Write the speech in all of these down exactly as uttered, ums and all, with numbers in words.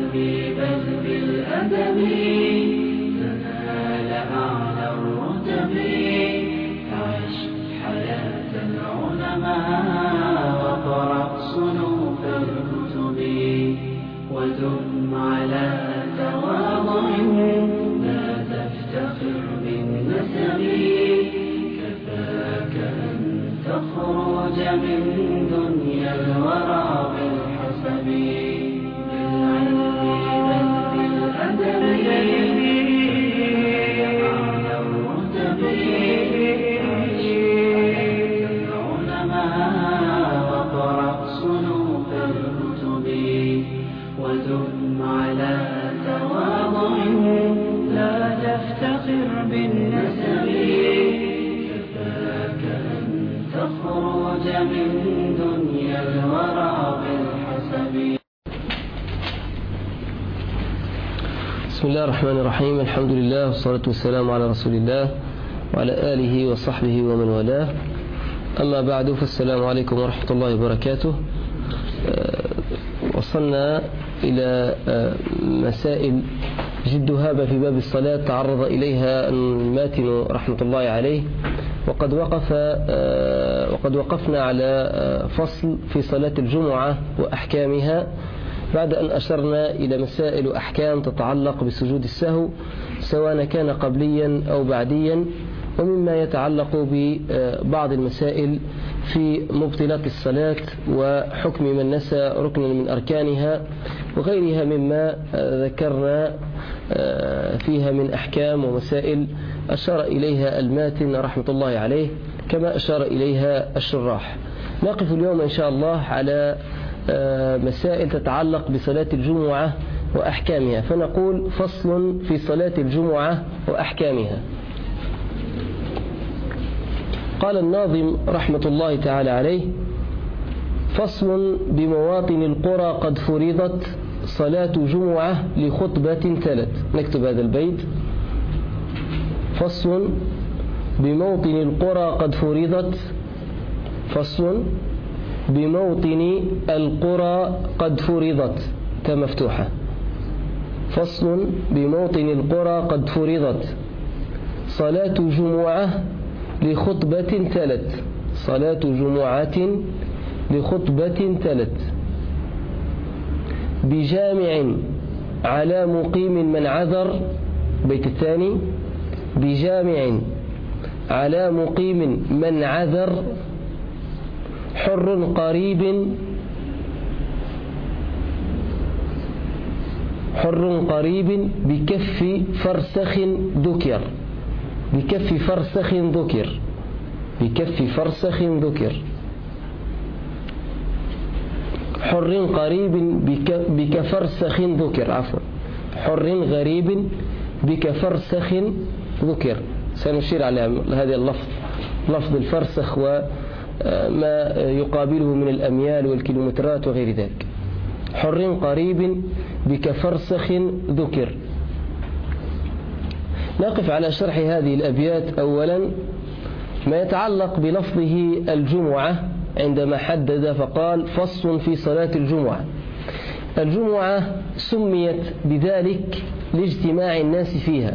بالعلم بل بالأدب تنال أعلى الرتب. عش حياة العلماء وقرأ صنوف الكتب ودم على تواضع لا تفتخر بالنسب. كفاك أن تخرج من دنيا الورى بالحسب. بالعلم بل بالأدب أعلى الرتب. عش حياة العلماء وقرأ صنوف الكتب ودم على تواضع لا تفتخر بالنسب. كفاك أن تخرج من دنيا الورى بالحسب. بسم الله الرحمن الرحيم. الحمد لله والصلاة والسلام على رسول الله وعلى آله وصحبه ومن والاه. أما بعد فالسلام عليكم ورحمة الله وبركاته. وصلنا إلى مسائل جد هابة في باب الصلاة تعرض إليها الماتن رحمة الله عليه، وقد وقف وقد وقفنا على فصل في صلاة الجمعة وأحكامها، بعد أن أشرنا إلى مسائل وأحكام تتعلق بسجود السهو سواء كان قبليا أو بعديا، ومما يتعلق ببعض المسائل في مبطلات الصلاة وحكم من نسى ركنا من أركانها وغيرها مما ذكرنا فيها من أحكام ومسائل أشار إليها الماتن رحمة الله عليه كما أشار إليها الشراح. نقف اليوم إن شاء الله على مسائل تتعلق بصلاة الجمعة وأحكامها، فنقول فصل في صلاة الجمعة وأحكامها. قال الناظم رحمة الله تعالى عليه: فصل بمواطن القرى قد فرضت صلاة جمعة لخطبة تلت. نكتب هذا البيت: فصل بموطن القرى قد فرضت فصل بموطن القرى قد فرضت مفتوحة. فصل بموطن القرى قد فرضت صلاة جمعة لخطبة تلت صلاة جمعة لخطبة تلت بجامع على مقيم من عذر. بيت الثاني: بجامع على مقيم من عذر حر قريب حر قريب بكف فرسخ ذكر بكف فرسخ ذكر بكف فرسخ ذكر حر قريب بكفرسخ ذكر عفوا حر غريب بكفرسخ ذكر. سنشير على هذا اللفظ، لفظ الفرسخ وما يقابله من الأميال والكيلومترات وغير ذلك. حر قريب بكفرسخ ذكر. نقف على شرح هذه الأبيات. أولا ما يتعلق بلفظه الجمعة عندما حدد فقال: فصل في صلاة الجمعة. الجمعة سميت بذلك لاجتماع الناس فيها،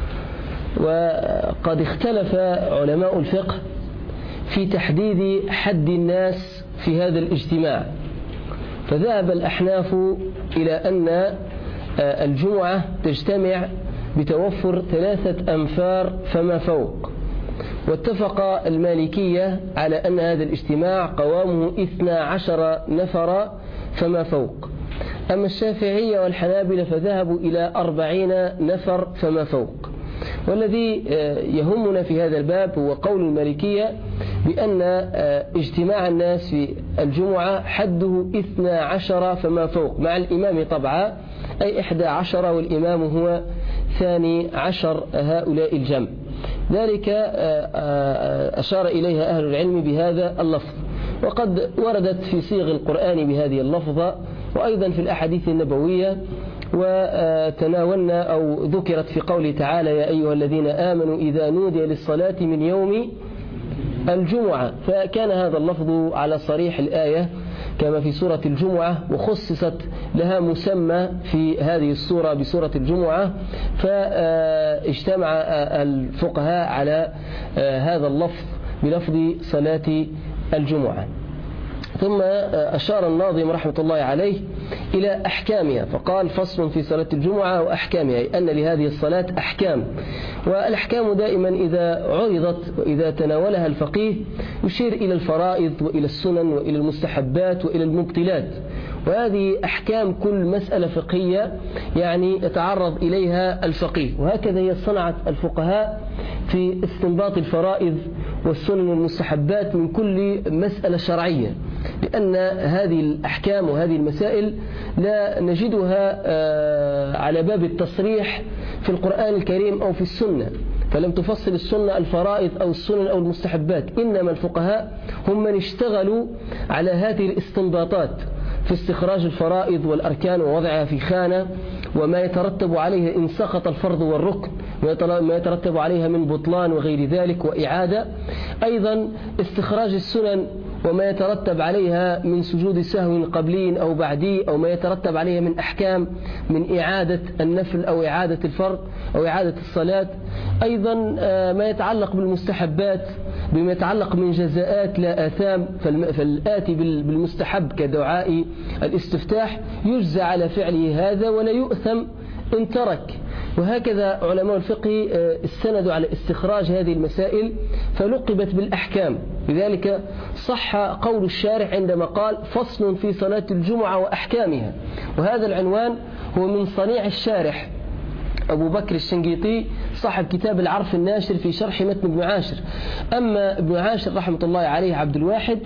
وقد اختلف علماء الفقه في تحديد حد الناس في هذا الاجتماع، فذهب الأحناف إلى أن الجمعة تجتمع بتوفر ثلاثة أنفار فما فوق، واتفق المالكية على أن هذا الاجتماع قوامه اثنا عشر نفر فما فوق. أما الشافعية والحنابلة فذهبوا إلى أربعين نفر فما فوق. والذي يهمنا في هذا الباب هو قول المالكية بأن اجتماع الناس في الجمعة حده اثنا عشر فما فوق، مع الإمام طبعا، أي إحدى عشر، والإمام هو ثاني عشر هؤلاء الجمع. ذلك أشار إليها أهل العلم بهذا اللفظ، وقد وردت في صيغ القرآن بهذه اللفظة، وأيضا في الأحاديث النبوية، وتناولنا أو ذكرت في قوله تعالى: يا أيها الذين آمنوا إذا نودي للصلاة من يوم الجمعة. فكان هذا اللفظ على صريح الآية كما في سورة الجمعة، وخصصت لها مسمى في هذه السورة بسورة الجمعة، فاجتمع الفقهاء على هذا اللفظ بلفظ صلاة الجمعة. ثم أشار الناظم رحمة الله عليه إلى أحكامها، فقال فصل في صلاة الجمعة وأحكامها، أي أن لهذه الصلاة أحكام. والأحكام دائما إذا عرضت وإذا تناولها الفقيه يشير إلى الفرائض وإلى السنن وإلى المستحبات وإلى المبطلات، وهذه أحكام كل مسألة فقهية يعني يتعرض إليها الفقيه. وهكذا هي صنعت الفقهاء في استنباط الفرائض والسنن والمستحبات من كل مسألة شرعية، لأن هذه الأحكام وهذه المسائل لا نجدها على باب التصريح في القرآن الكريم أو في السنة، فلم تفصل السنة الفرائض أو السنن أو المستحبات، إنما الفقهاء هم من اشتغلوا على هذه الاستنباطات في استخراج الفرائض والأركان ووضعها في خانة، وما يترتب عليها إن سقط الفرض والركن، ما يترتب عليها من بطلان وغير ذلك وإعادة. أيضا استخراج السنن وما يترتب عليها من سجود سهو قبلي أو بعدي، أو ما يترتب عليها من أحكام من إعادة النفل أو إعادة الفرض أو إعادة الصلاة. أيضا ما يتعلق بالمستحبات بما يتعلق من جزاءات لا آثام، فالآتي بالمستحب كدعاء الاستفتاح يجزى على فعله هذا ولا يؤثم إن ترك. وهكذا علماء الفقه استندوا على استخراج هذه المسائل فلقبت بالأحكام. لذلك صح قول الشارح عندما قال فصل في صلاة الجمعة وأحكامها، وهذا العنوان هو من صنيع الشارح أبو بكر الشنقيطي صاحب كتاب العرف الناشر في شرح متن ابن عاشر. أما ابن عاشر رحمة الله عليه عبد الواحد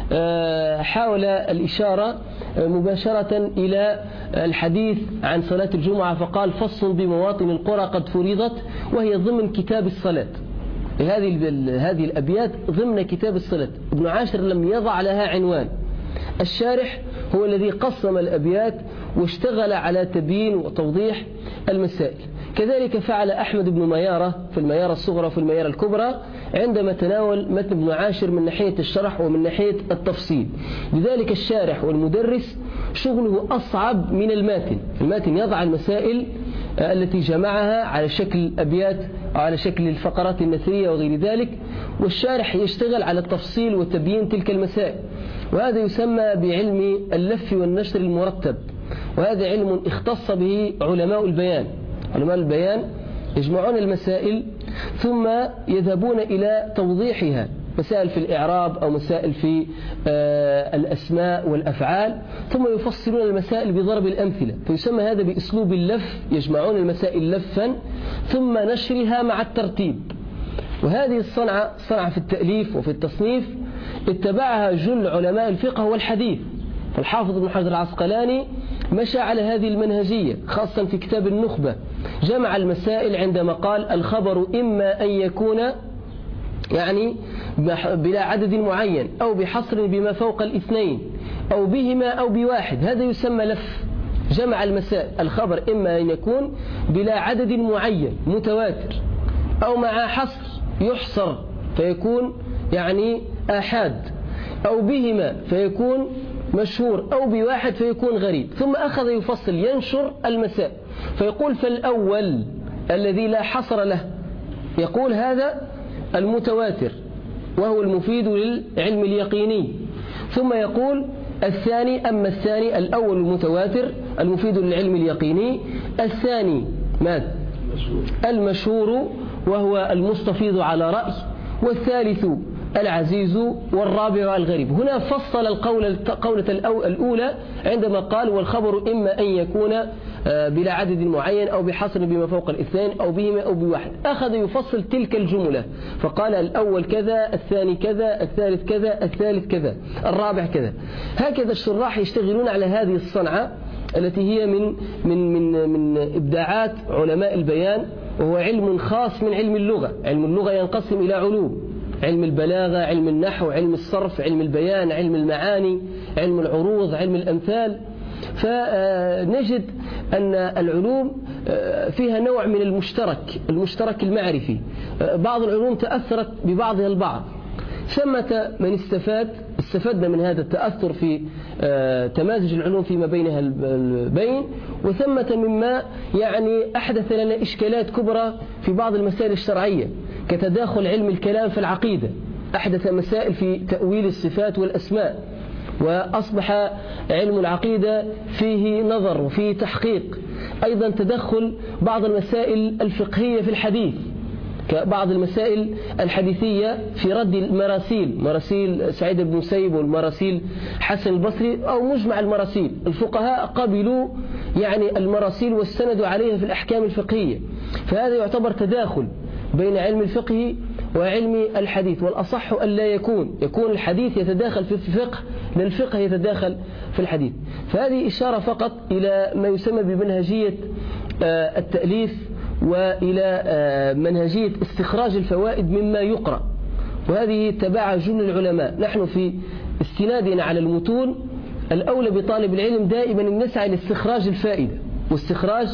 حاول الإشارة مباشرة إلى الحديث عن صلاة الجمعة، فقال فصل بمواطن القرى قد فرضت، وهي ضمن كتاب الصلاة. هذه هذه الأبيات ضمن كتاب الصلاة. ابن عاشر لم يضع لها عنوان، الشارح هو الذي قسم الأبيات واشتغل على تبيين وتوضيح المسائل. كذلك فعل أحمد بن ميارة في الميارة الصغرى وفي الميارة الكبرى عندما تناول متن ابن عاشر من ناحية الشرح ومن ناحية التفصيل. لذلك الشارح والمدرس شغله أصعب من الماتن. الماتن يضع المسائل التي جمعها على شكل أبيات أو على شكل الفقرات النثرية وغير ذلك، والشارح يشتغل على التفصيل وتبيين تلك المسائل، وهذا يسمى بعلم اللف والنشر المرتب، وهذا علم اختص به علماء البيان. علماء البيان يجمعون المسائل ثم يذهبون إلى توضيحها، مسائل في الإعراب أو مسائل في الأسماء والأفعال، ثم يفصلون المسائل بضرب الأمثلة، فيسمى هذا بأسلوب اللف. يجمعون المسائل لفا ثم نشرها مع الترتيب. وهذه الصنعة صنعة في التأليف وفي التصنيف اتبعها جل علماء الفقه والحديث. فالحافظ ابن حجر العسقلاني مشى على هذه المنهجية، خاصة في كتاب النخبة جمع المسائل عندما قال الخبر إما أن يكون يعني بلا عدد معين أو بحصر بما فوق الاثنين أو بهما أو بواحد، هذا يسمى لف. جمع المسائل، الخبر إما أن يكون بلا عدد معين متواتر أو مع حصر يحصر فيكون يعني آحاد، أو بهما فيكون مشهور، أو بواحد فيكون غريب. ثم أخذ يفصل ينشر المسائل فيقول فالأول الذي لا حصر له يقول هذا المتواتر وهو المفيد للعلم اليقيني، ثم يقول الثاني أما الثاني الأول المتواتر المفيد للعلم اليقيني، الثاني ما المشهور وهو المستفيض على رأي، والثالث العزيز، والرابع الغريب. هنا فصل القولة الأولى عندما قال والخبر إما أن يكون بلا عدد معين أو بحصر بما فوق الاثنين أو بهما أو بواحد. أخذ يفصل تلك الجملة فقال الأول كذا، الثاني كذا، الثالث كذا، الثالث كذا، الرابع كذا. هكذا الشراح يشتغلون على هذه الصنعة التي هي من من من من إبداعات علماء البيان، وهو علم خاص من علم اللغة. علم اللغة ينقسم إلى علوم: علم البلاغة، علم النحو، علم الصرف، علم البيان، علم المعاني، علم العروض، علم الأمثال. فنجد أن العلوم فيها نوع من المشترك المشترك المعرفي. بعض العلوم تأثرت ببعضها البعض، ثمة من استفاد استفدنا من هذا التأثر في تمازج العلوم فيما بينها البين، وثمة مما يعني أحدث لنا إشكالات كبرى في بعض المسائل الشرعية كتداخل علم الكلام في العقيدة، أحدث مسائل في تأويل الصفات والأسماء، وأصبح علم العقيدة فيه نظر وفيه تحقيق. أيضا تدخل بعض المسائل الفقهية في الحديث كبعض المسائل الحديثية في رد المراسيل، مراسيل سعيد بن مسيب والمراسيل حسن البصري أو مجمع المراسيل. الفقهاء قبلوا يعني المراسيل واستندوا عليها في الأحكام الفقهية، فهذا يعتبر تداخل بين علم الفقه وعلم الحديث، والأصح أن لا يكون يكون الحديث يتداخل في الفقه للفقه يتداخل في الحديث. فهذه إشارة فقط إلى ما يسمى بمنهجية التأليف وإلى منهجية استخراج الفوائد مما يقرأ، وهذه تبعها جل العلماء. نحن في استنادنا على المتون الأولى بطالب العلم دائما أن نسعى لاستخراج الفائدة واستخراج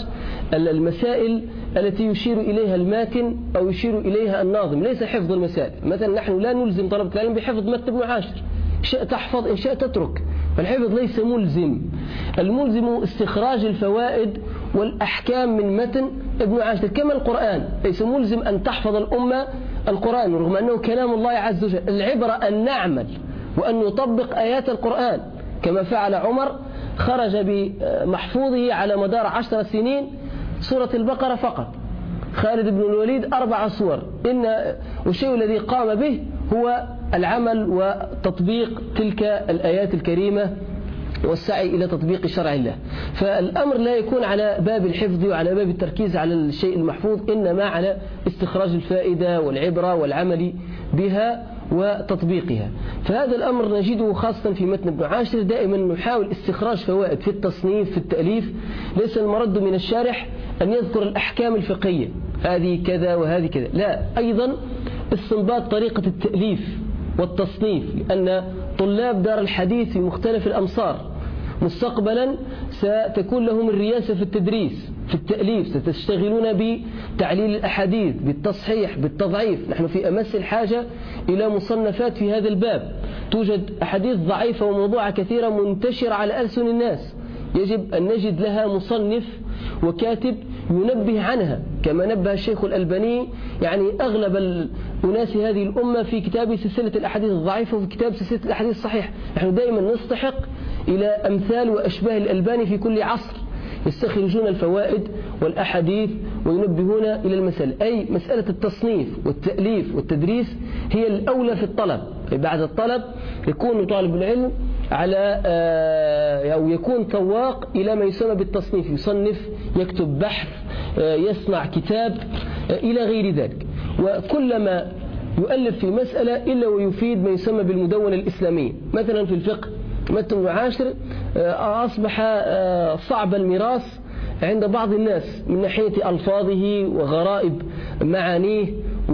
المسائل التي يشير إليها الماتن أو يشير إليها الناظم، ليس حفظ المسائل. مثلا نحن لا نلزم طلبة العلم بحفظ متن ابن عاشر، شئت تحفظ إن شئت تترك، فالحفظ ليس ملزم. الملزم استخراج الفوائد والأحكام من متن ابن عاشر، كما القرآن ليس ملزم أن تحفظ الأمة القرآن رغم أنه كلام الله عز وجل. العبرة أن نعمل وأن نطبق آيات القرآن كما فعل عمر، خرج بمحفوظه على مدار عشر سنين سورة البقرة فقط، خالد بن الوليد أربع سور، إن والشيء الذي قام به هو العمل وتطبيق تلك الآيات الكريمة والسعي إلى تطبيق شرع الله. فالأمر لا يكون على باب الحفظ وعلى باب التركيز على الشيء المحفوظ، إنما على استخراج الفائدة والعبرة والعمل بها وتطبيقها. فهذا الأمر نجده خاصة في متن ابن عاشر، دائما نحاول استخراج فوائد في التصنيف في التأليف. ليس المرد من الشارح أن يذكر الأحكام الفقهية هذه كذا وهذه كذا، لا، أيضا استنباط طريقة التأليف والتصنيف، لأن طلاب دار الحديث في مختلف الأمصار مستقبلا ستكون لهم الرياسة في التدريس في التأليف، ستشتغلون بتعليل الأحاديث بالتصحيح بالتضعيف. نحن في أمس الحاجة إلى مصنفات في هذا الباب، توجد أحاديث ضعيفة وموضوعة كثيرة منتشرة على ألسن الناس، يجب أن نجد لها مصنف وكاتب ينبه عنها، كما نبه الشيخ الألباني يعني أغلب الناس هذه الأمة في كتاب سلسلة الأحاديث الضعيفة وفي كتاب سلسلة الأحاديث الصحيحة. نحن دائما نستحق إلى أمثال وأشباه الألباني في كل عصر يستخرجون الفوائد والأحاديث وينبهون إلى المسألة، أي مسألة التصنيف والتأليف والتدريس هي الأولى في الطلب. بعد الطلب يكون طالب العلم على أو يكون طواق إلى ما يسمى بالتصنيف، يصنف، يكتب بحث، يصنع كتاب إلى غير ذلك. وكلما يؤلف في مسألة إلا ويفيد ما يسمى بالمدونة الإسلامية. مثلا في الفقه متن ابن عاشر أصبح صعب الميراث عند بعض الناس من ناحية ألفاظه وغرائب معانيه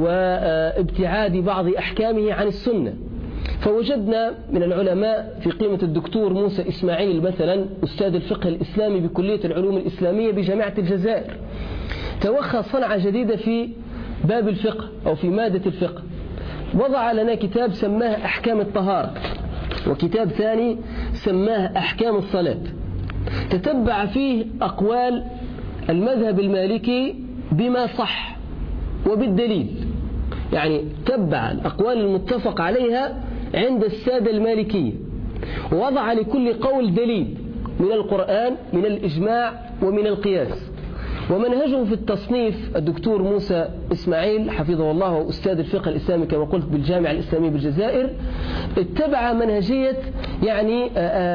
وابتعاد بعض أحكامه عن السنة. فوجدنا من العلماء في قيمة الدكتور موسى إسماعيل مثلا أستاذ الفقه الإسلامي بكلية العلوم الإسلامية بجامعة الجزائر، توخى صنعة جديدة في باب الفقه أو في مادة الفقه، وضع لنا كتاب سماه أحكام الطهارة، وكتاب ثاني سماه أحكام الصلاة. تتبع فيه أقوال المذهب المالكي بما صح وبالدليل، يعني تبع الأقوال المتفق عليها عند السادة المالكية، ووضع لكل قول دليل من القرآن من الإجماع ومن القياس. ومنهجه في التصنيف الدكتور موسى إسماعيل حفظه الله وأستاذ الفقه الإسلامي كما قلت بالجامعة الإسلامية بالجزائر، اتبع منهجية يعني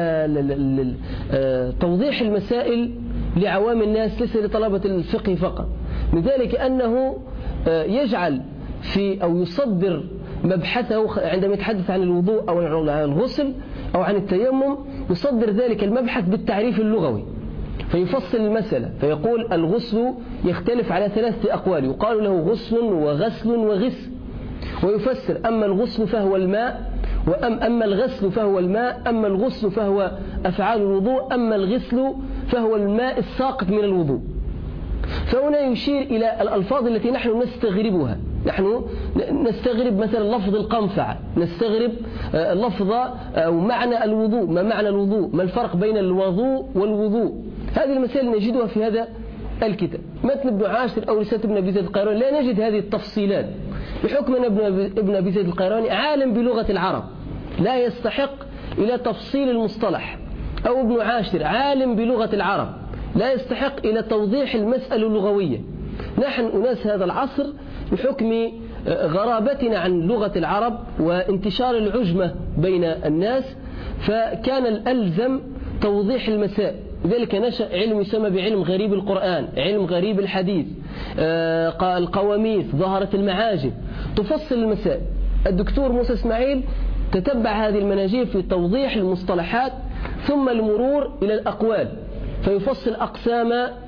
توضيح المسائل لعوام الناس ليس لطلبة الفقه فقط. لذلك أنه يجعل في أو يصدر مبحثه عندما يتحدث عن الوضوء أو عن الغسل أو عن التيمم، يصدر ذلك المبحث بالتعريف اللغوي، فيفصل المسألة فيقول الغسل يختلف على ثلاثة أقوال، يقال له غسل وغسل وغسل، ويفسر أما الغسل فهو الماء، وأم أما الغسل فهو الماء، أما الغسل فهو أفعال الوضوء، أما الغسل فهو الماء الساقط من الوضوء. فهنا يشير إلى الألفاظ التي نحن نستغربها نحن نستغرب مثلا لفظ القنفعة، نستغرب لفظ أو معنى الوضوء، ما معنى الوضوء، ما الفرق بين الوضوء والوضوء. هذه المسائل نجدها في هذا الكتاب. متن ابن عاشر أو رسالة ابن أبي زيد القيرواني لا نجد هذه التفصيلات، بحكم أن ابن أبي زيد القيرواني عالم بلغة العرب لا يستحق إلى تفصيل المصطلح، أو ابن عاشر عالم بلغة العرب لا يستحق إلى توضيح المسألة اللغوية. نحن أناس هذا العصر بحكم غرابتنا عن لغة العرب وانتشار العجمة بين الناس، فكان الألزم توضيح المسائل. لذلك نشأ علم يسمى بعلم غريب القرآن، علم غريب الحديث، القواميس، ظهرت المعاجم تفصل المسائل. الدكتور موسى إسماعيل تتبع هذه المناجيل في توضيح المصطلحات ثم المرور إلى الأقوال، فيفصل أقسام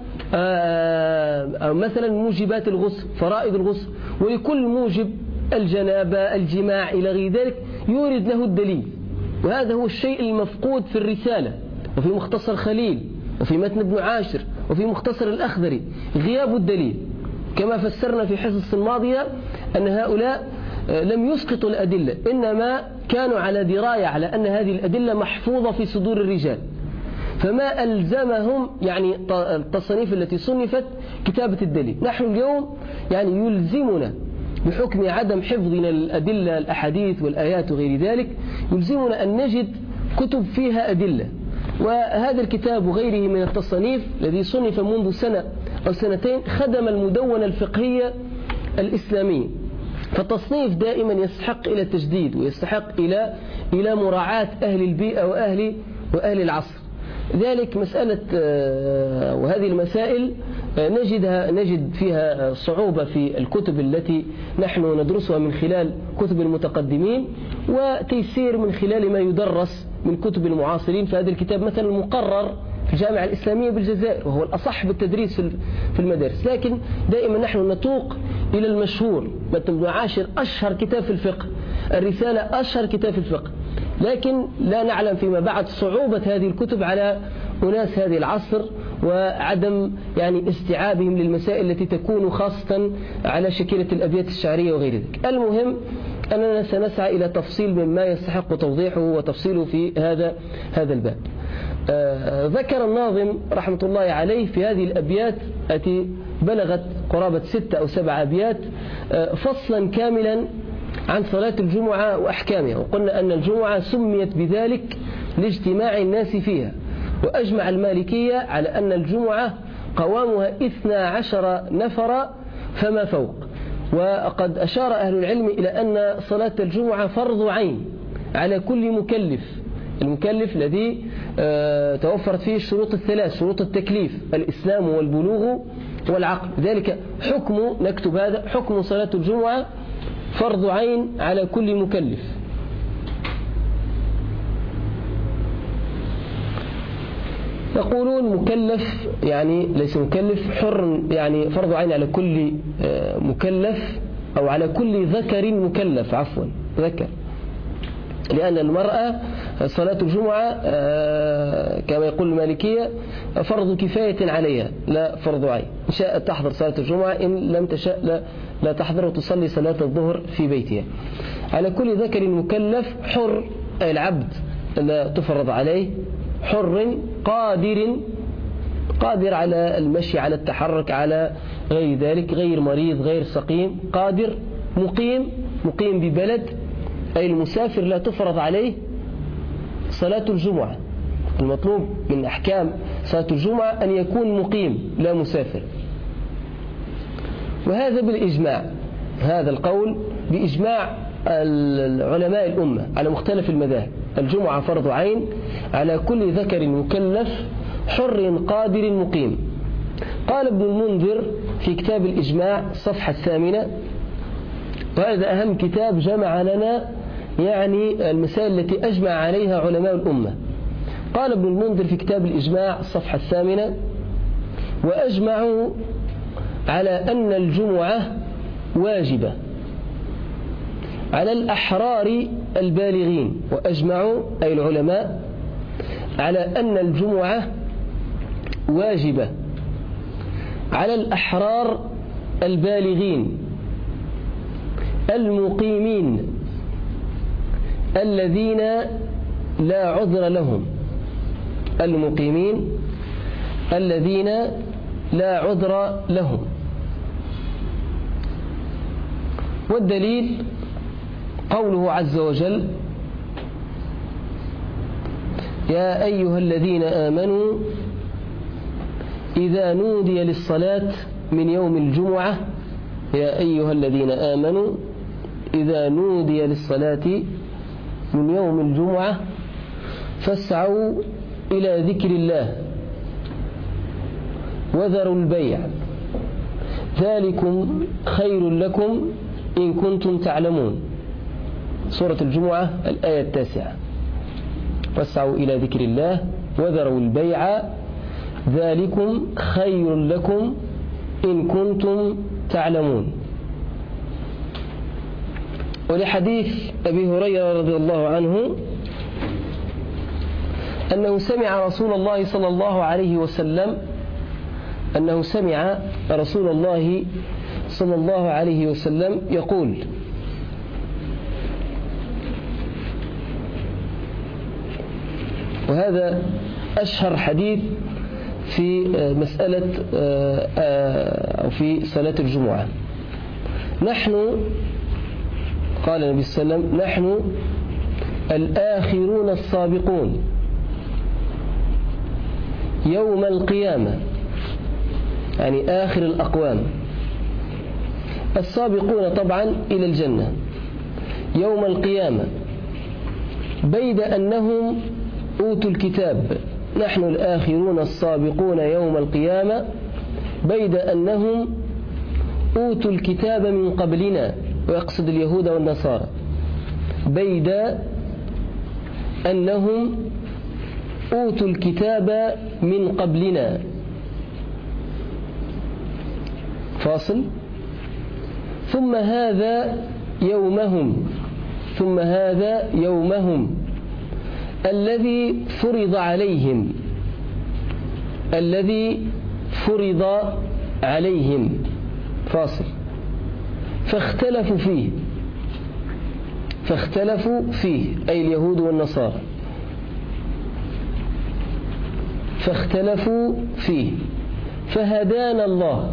أو مثلا موجبات الغسل، فرائض الغسل، ولكل موجب الجنابة، الجماع إلى غير ذلك يورد له الدليل. وهذا هو الشيء المفقود في الرسالة وفي مختصر خليل وفي متن ابن عاشر وفي مختصر الأخضري، غياب الدليل. كما فسرنا في حصص الماضية أن هؤلاء لم يسقطوا الأدلة، إنما كانوا على دراية على أن هذه الأدلة محفوظة في صدور الرجال، فما ألزمهم يعني التصنيف التي صنفت كتابة الدليل. نحن اليوم يعني يلزمنا بحكم عدم حفظنا الأدلة الأحاديث والآيات وغير ذلك، يلزمنا أن نجد كتب فيها أدلة. وهذا الكتاب وغيره من التصنيف الذي صنف منذ سنة أو سنتين خدم المدونة الفقهية الإسلامية. فالتصنيف دائما يستحق إلى التجديد ويستحق إلى إلى مراعاة أهل البيئة وأهل وأهل العصر. ذلك مسألة وهذه المسائل نجدها نجد فيها صعوبة في الكتب التي نحن ندرسها من خلال كتب المتقدمين، وتيسير من خلال ما يدرس من كتب المعاصرين. فهذا الكتاب مثلا مقرر في الجامعة الإسلامية بالجزائر وهو الأصح بالتدريس في المدارس، لكن دائما نحن نتوق إلى المشهور. متن ابن عاشر أشهر كتاب في الفقه، الرسالة أشهر كتاب في الفقه، لكن لا نعلم فيما بعد صعوبة هذه الكتب على أناس هذه العصر وعدم يعني استيعابهم للمسائل التي تكون خاصة على شكلة الأبيات الشعرية وغير ذلك. المهم أننا سنسعى إلى تفصيل مما يستحق توضيحه وتفصيله في هذا هذا الباب. آه ذكر الناظم رحمة الله عليه في هذه الأبيات التي بلغت قرابة ستة أو سبع أبيات آه فصلا كاملا عن صلاة الجمعة وأحكامها، وقلنا أن الجمعة سميت بذلك لاجتماع الناس فيها. وأجمع المالكية على أن الجمعة قوامها اثنا عشر نفر فما فوق. وقد أشار أهل العلم إلى أن صلاة الجمعة فرض عين على كل مكلف، المكلف الذي توفرت فيه الشروط الثلاث، شروط التكليف، الإسلام والبلوغ والعقل. ذلك حكم، نكتب هذا حكم صلاة الجمعة فرض عين على كل مكلف. يقولون مكلف يعني ليس مكلف، حر يعني فرض عين على كل مكلف أو على كل ذكر مكلف، عفوا ذكر، لأن المرأة صلاة الجمعة كما يقول المالكية فرض كفاية عليها لا فرض عين، إن شاءت تحضر صلاة الجمعة، إن لم تشاء لا, لا تحضر وتصلي صلاة الظهر في بيتها. على كل ذكر مكلف، حر أي العبد لا تفرض عليه، حر قادر قادر على المشي، على التحرك، على غير ذلك، غير مريض غير سقيم، قادر، مقيم مقيم ببلد أي المسافر لا تفرض عليه صلاة الجمعة. المطلوب من أحكام صلاة الجمعة أن يكون مقيم لا مسافر. وهذا بالإجماع، هذا القول بإجماع العلماء الأمة على مختلف المذاهب. الجمعة فرض عين على كل ذكر مكلف حر قادر مقيم. قال ابن المنذر في كتاب الإجماع الصفحة الثامنة، وهذا أهم كتاب جمع لنا يعني المسائل التي أجمع عليها علماء الأمة. قال ابن المنذر في كتاب الإجماع الصفحة الثامنة: وأجمعوا على أن الجمعة واجبة على الأحرار البالغين. وأجمعوا أي العلماء على أن الجمعة واجبة على الأحرار البالغين المقيمين الذين لا عذر لهم، المقيمين الذين لا عذر لهم. والدليل قوله عز وجل: يا أيها الذين آمنوا إذا نودي للصلاة من يوم الجمعة يا أيها الذين آمنوا إذا نودي للصلاة من يوم الجمعة فاسعوا إلى ذكر الله وذروا البيع ذلكم خير لكم إن كنتم تعلمون. سورة الجمعة الآية التاسعة: واسعوا إلى ذكر الله وذروا البيع ذلكم خير لكم إن كنتم تعلمون. ولحديث أبي هريرة رضي الله عنه أنه سمع رسول الله صلى الله عليه وسلم أنه سمع رسول الله صلى الله عليه وسلم يقول: وهذا أشهر حديث في مسألة أو في صلاة الجمعة: نحن، قال النبي صلى الله عليه وسلم: نحن الآخرون السابقون يوم القيامة، يعني آخر الأقوام، السابقون طبعا إلى الجنة يوم القيامة، بيد أنهم أوتوا الكتاب. نحن الآخرون السابقون يوم القيامة بيد أنهم أوتوا الكتاب من قبلنا، ويقصد اليهود والنصارى، بيد أنهم أوتوا الكتاب من قبلنا. فاصل. ثم هذا يومهم ثم هذا يومهم الذي فرض عليهم الذي فرض عليهم فاصل فاختلفوا فيه فاختلفوا فيه أي اليهود والنصارى، فاختلفوا فيه فهدانا الله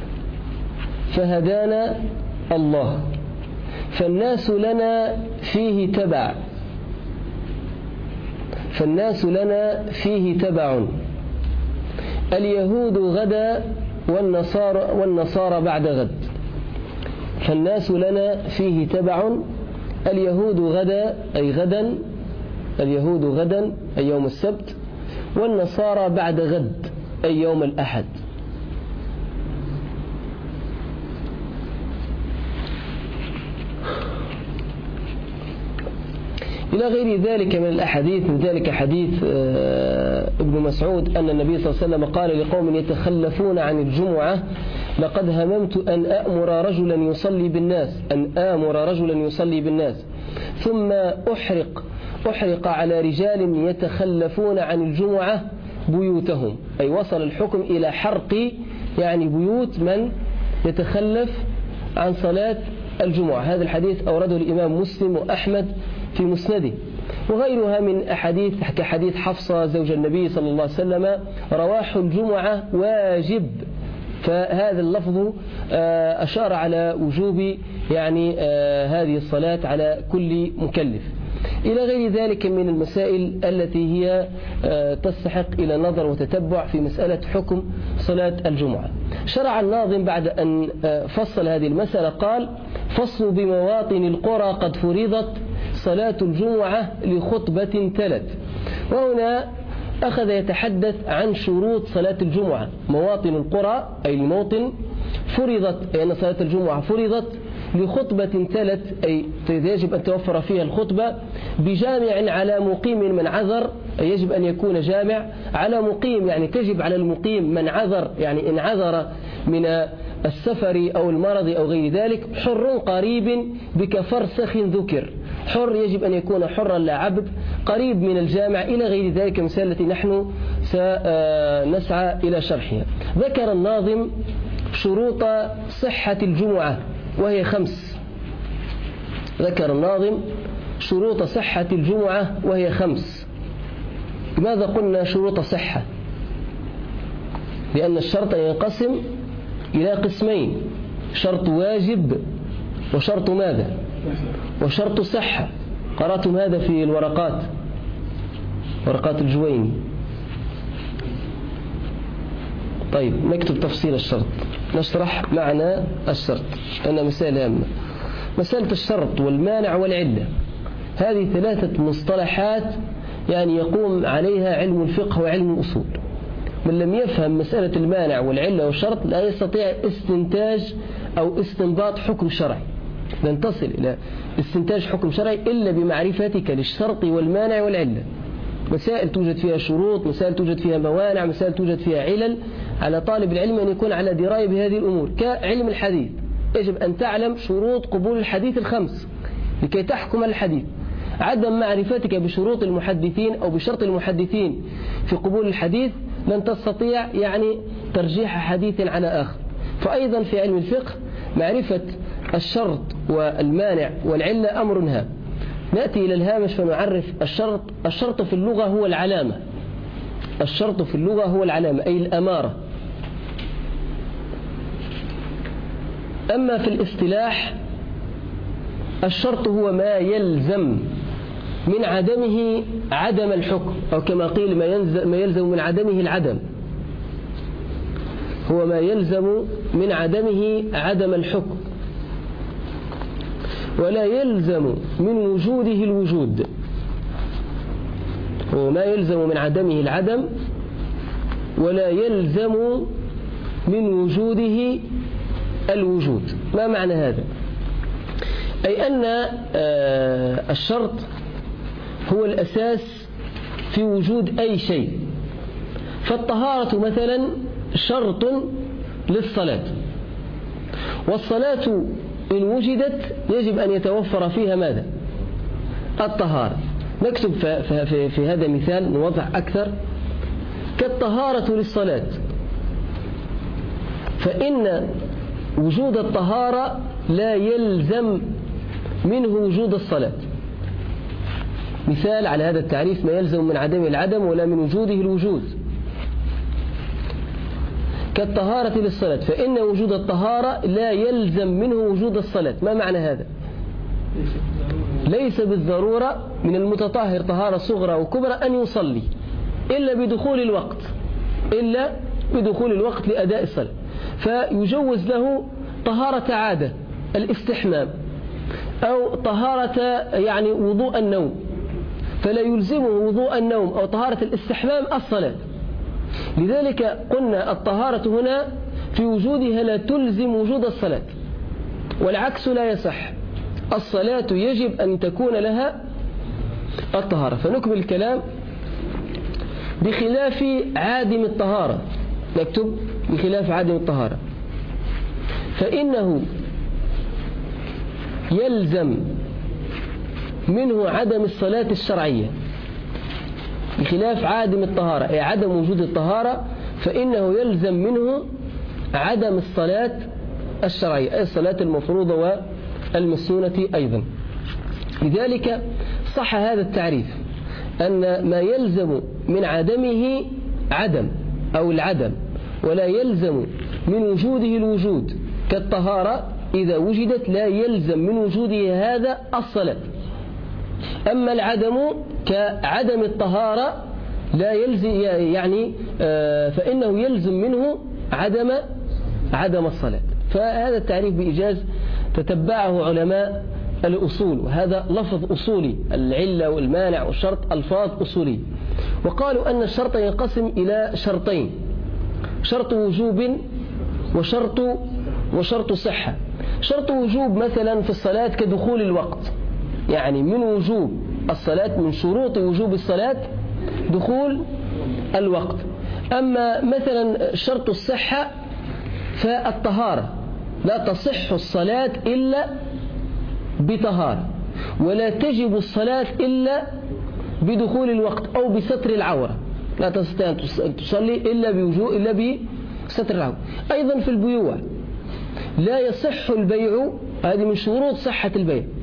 فهدانا الله فالناس لنا فيه تبع فالناس لنا فيه تبع اليهود غدا والنصارى, والنصارى بعد غد. فالناس لنا فيه تبع اليهود غدا أي غدا اليهود غدا أي يوم السبت، والنصارى بعد غد أي يوم الأحد. إلى غير ذلك من الأحاديث، من ذلك حديث ابن مسعود أن النبي صلى الله عليه وسلم قال لقوم يتخلفون عن الجمعة: لقد هممت أن أأمر رجلا يصلي بالناس أن آمر رجلا يصلي بالناس ثم أحرق أحرق على رجال يتخلفون عن الجمعة بيوتهم. أي وصل الحكم إلى حرق يعني بيوت من يتخلف عن صلاة الجمعة. هذا الحديث أورده الإمام مسلم وأحمد في مسنده، وغيرها من أحاديث كحديث حفصة زوج النبي صلى الله عليه وسلم: رواح الجمعة واجب. فهذا اللفظ أشار على وجوب يعني هذه الصلاة على كل مكلف. إلى غير ذلك من المسائل التي هي تستحق إلى نظر وتتبع في مسألة حكم صلاة الجمعة. شرع الناظم بعد أن فصل هذه المسألة قال: فصل بمواطن القرى قد فرضت صلاة الجمعة لخطبة تلت. وهنا أخذ يتحدث عن شروط صلاة الجمعة. مواطن القرى أي الموطن فرضت، أي أن صلاة الجمعة فرضت لخطبة تلت، أي يجب أن توفر فيها الخطبة بجامع على مقيم من عذر، أي يجب أن يكون جامع على مقيم، يعني تجب على المقيم من عذر، يعني إن عذر من السفر أو المرض أو غير ذلك، حر قريب بكفرسخ ذكر. حر يجب أن يكون حرا لا عبد، قريب من الجامع، إلى غير ذلك المسائل التي نحن سنسعى إلى شرحها. ذكر الناظم شروط صحة الجمعة وهي خمس. ذكر الناظم شروط صحة الجمعة وهي خمس. لماذا قلنا شروط صحة؟ لأن الشرط ينقسم إلى قسمين: شرط واجب وشرط ماذا؟ وشرط صحة. قرأتم هذا في الورقات، ورقات الجويني. طيب نكتب تفصيل الشرط، نشرح معنى الشرط لأنها مسألة هامة. مسألة الشرط والمانع والعلة هذه ثلاثة مصطلحات يعني يقوم عليها علم الفقه وعلم الأصول. من لم يفهم مسألة المانع والعلة والشرط لا يستطيع استنتاج أو استنباط حكم شرعي. لن تصل إلى استنتاج حكم شرعي إلا بمعرفتك للشرط والمانع والعلة. مسائل توجد فيها شروط، مسائل توجد فيها موانع، مسائل توجد فيها علل. على طالب العلم أن يكون على دراية بهذه الأمور. كعلم الحديث يجب أن تعلم شروط قبول الحديث الخمس لكي تحكم الحديث. عدم معرفتك بشروط المحدثين أو بشرط المحدثين في قبول الحديث لن تستطيع يعني ترجيح حديث على آخر. فأيضا في علم الفقه معرفة الشرط والمانع والعلة أمر هام. نأتي إلى الهامش فنعرف الشرط. الشرط في اللغة هو العلامة. الشرط في اللغة هو العلامة أي الأمارة. أما في الاصطلاح الشرط هو ما يلزم من عدمه عدم الحكم، أو كما قيل ما يلزم من عدمه العدم. هو ما يلزم من عدمه عدم الحكم، ولا يلزم من وجوده الوجود. هو ما يلزم من عدمه العدم ولا يلزم من وجوده الوجود. ما معنى هذا؟ أي أن الشرط هو الأساس في وجود أي شيء. فالطهارة مثلا شرط للصلاة، والصلاة إن وجدت يجب أن يتوفر فيها ماذا؟ الطهارة. نكتب في هذا مثال نوضح أكثر. كالطهارة للصلاة، فإن وجود الطهارة لا يلزم منه وجود الصلاة. مثال على هذا التعريف: ما يلزم من عدم العدم ولا من وجوده الوجود. كالطهارة للصلاة، فإن وجود الطهارة لا يلزم منه وجود الصلاة. ما معنى هذا؟ ليس بالضرورة من المتطهر طهارة صغرى وكبرى أن يصلي إلا بدخول الوقت، إلا بدخول الوقت لأداء الصلاة. فيجوز له طهارة عادة الاستحمام، أو طهارة يعني وضوء النوم، فلا يلزمه وضوء النوم أو طهارة الاستحمام الصلاة. لذلك قلنا الطهارة هنا في وجودها لا تلزم وجود الصلاة، والعكس لا يصح. الصلاة يجب أن تكون لها الطهارة. فنكمل الكلام. بخلاف عادم الطهارة، نكتب بخلاف عادم الطهارة، فإنه يلزم منه عدم الصلاة الشرعية. بخلاف عادم الطهارة أي عدم وجود الطهارة، فإنه يلزم منه عدم الصلاة الشرعية أي الصلاة المفروضة والمسنونة أيضا. لذلك صح هذا التعريف أن ما يلزم من عدمه عدم أو العدم، ولا يلزم من وجوده الوجود. كالطهارة إذا وجدت لا يلزم من وجوده هذا الصلاة. أما العدم كعدم الطهارة لا يلزم يعني فإنه يلزم منه عدم عدم الصلاة. فهذا التعريف بإيجاز تتبعه علماء الأصول، وهذا لفظ أصولي. العلة والمانع والشرط ألفاظ أصولية. وقالوا أن الشرط ينقسم إلى شرطين: شرط وجوب وشرط وشرط صحة. شرط وجوب مثلا في الصلاة كدخول الوقت، يعني من وجوب الصلاة، من شروط وجوب الصلاة دخول الوقت. أما مثلا شرط الصحة فالطهارة، لا تصح الصلاة إلا بطهارة، ولا تجب الصلاة إلا بدخول الوقت أو بستر العورة. لا تستطيع أن تصلي إلا بوجوب إلا بستر العورة. أيضا في البيوع لا يصح البيع، هذه من شروط صحة البيع،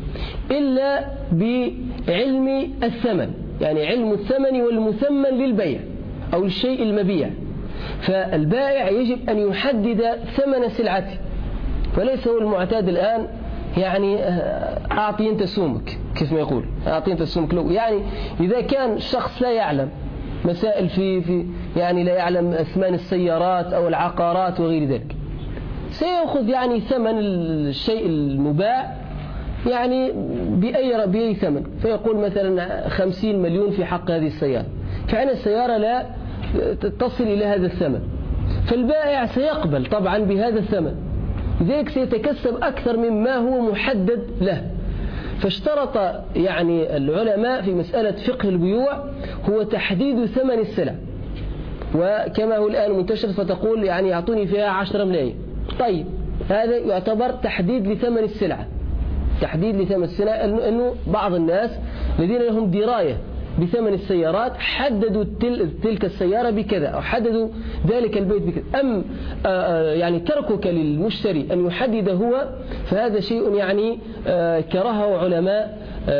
إلا بعلم الثمن، يعني علم الثمن والمثمن للبيع أو الشيء المبيع. فالبائع يجب أن يحدد ثمن سلعته، وليس هو المعتاد الآن يعني أعطي أنت سومك، كيف ما يقول أعطي أنت سومك. لو يعني إذا كان الشخص لا يعلم مسائل في في يعني لا يعلم أثمان السيارات أو العقارات وغير ذلك، سيأخذ يعني ثمن الشيء المباع يعني بأي بأي ثمن، فيقول مثلا خمسين مليون في حق هذه السيارة، فعن السيارة لا تصل إلى هذا الثمن، فالبائع سيقبل طبعا بهذا الثمن، لذلك سيتكسب أكثر مما هو محدد له. فاشترط يعني العلماء في مسألة فقه البيوع هو تحديد ثمن السلع، وكما هو الآن منتشر فتقول يعني يعطوني فيها عشرة ملايين، طيب هذا يعتبر تحديد لثمن السلعة، تحديد لثمن السلعة، أنه بعض الناس الذين لهم دراية بثمن السيارات حددوا تلك السيارة بكذا أو حددوا ذلك البيت بكذا. أم يعني تركك للمشتري أن يحدد هو، فهذا شيء يعني كرهه علماء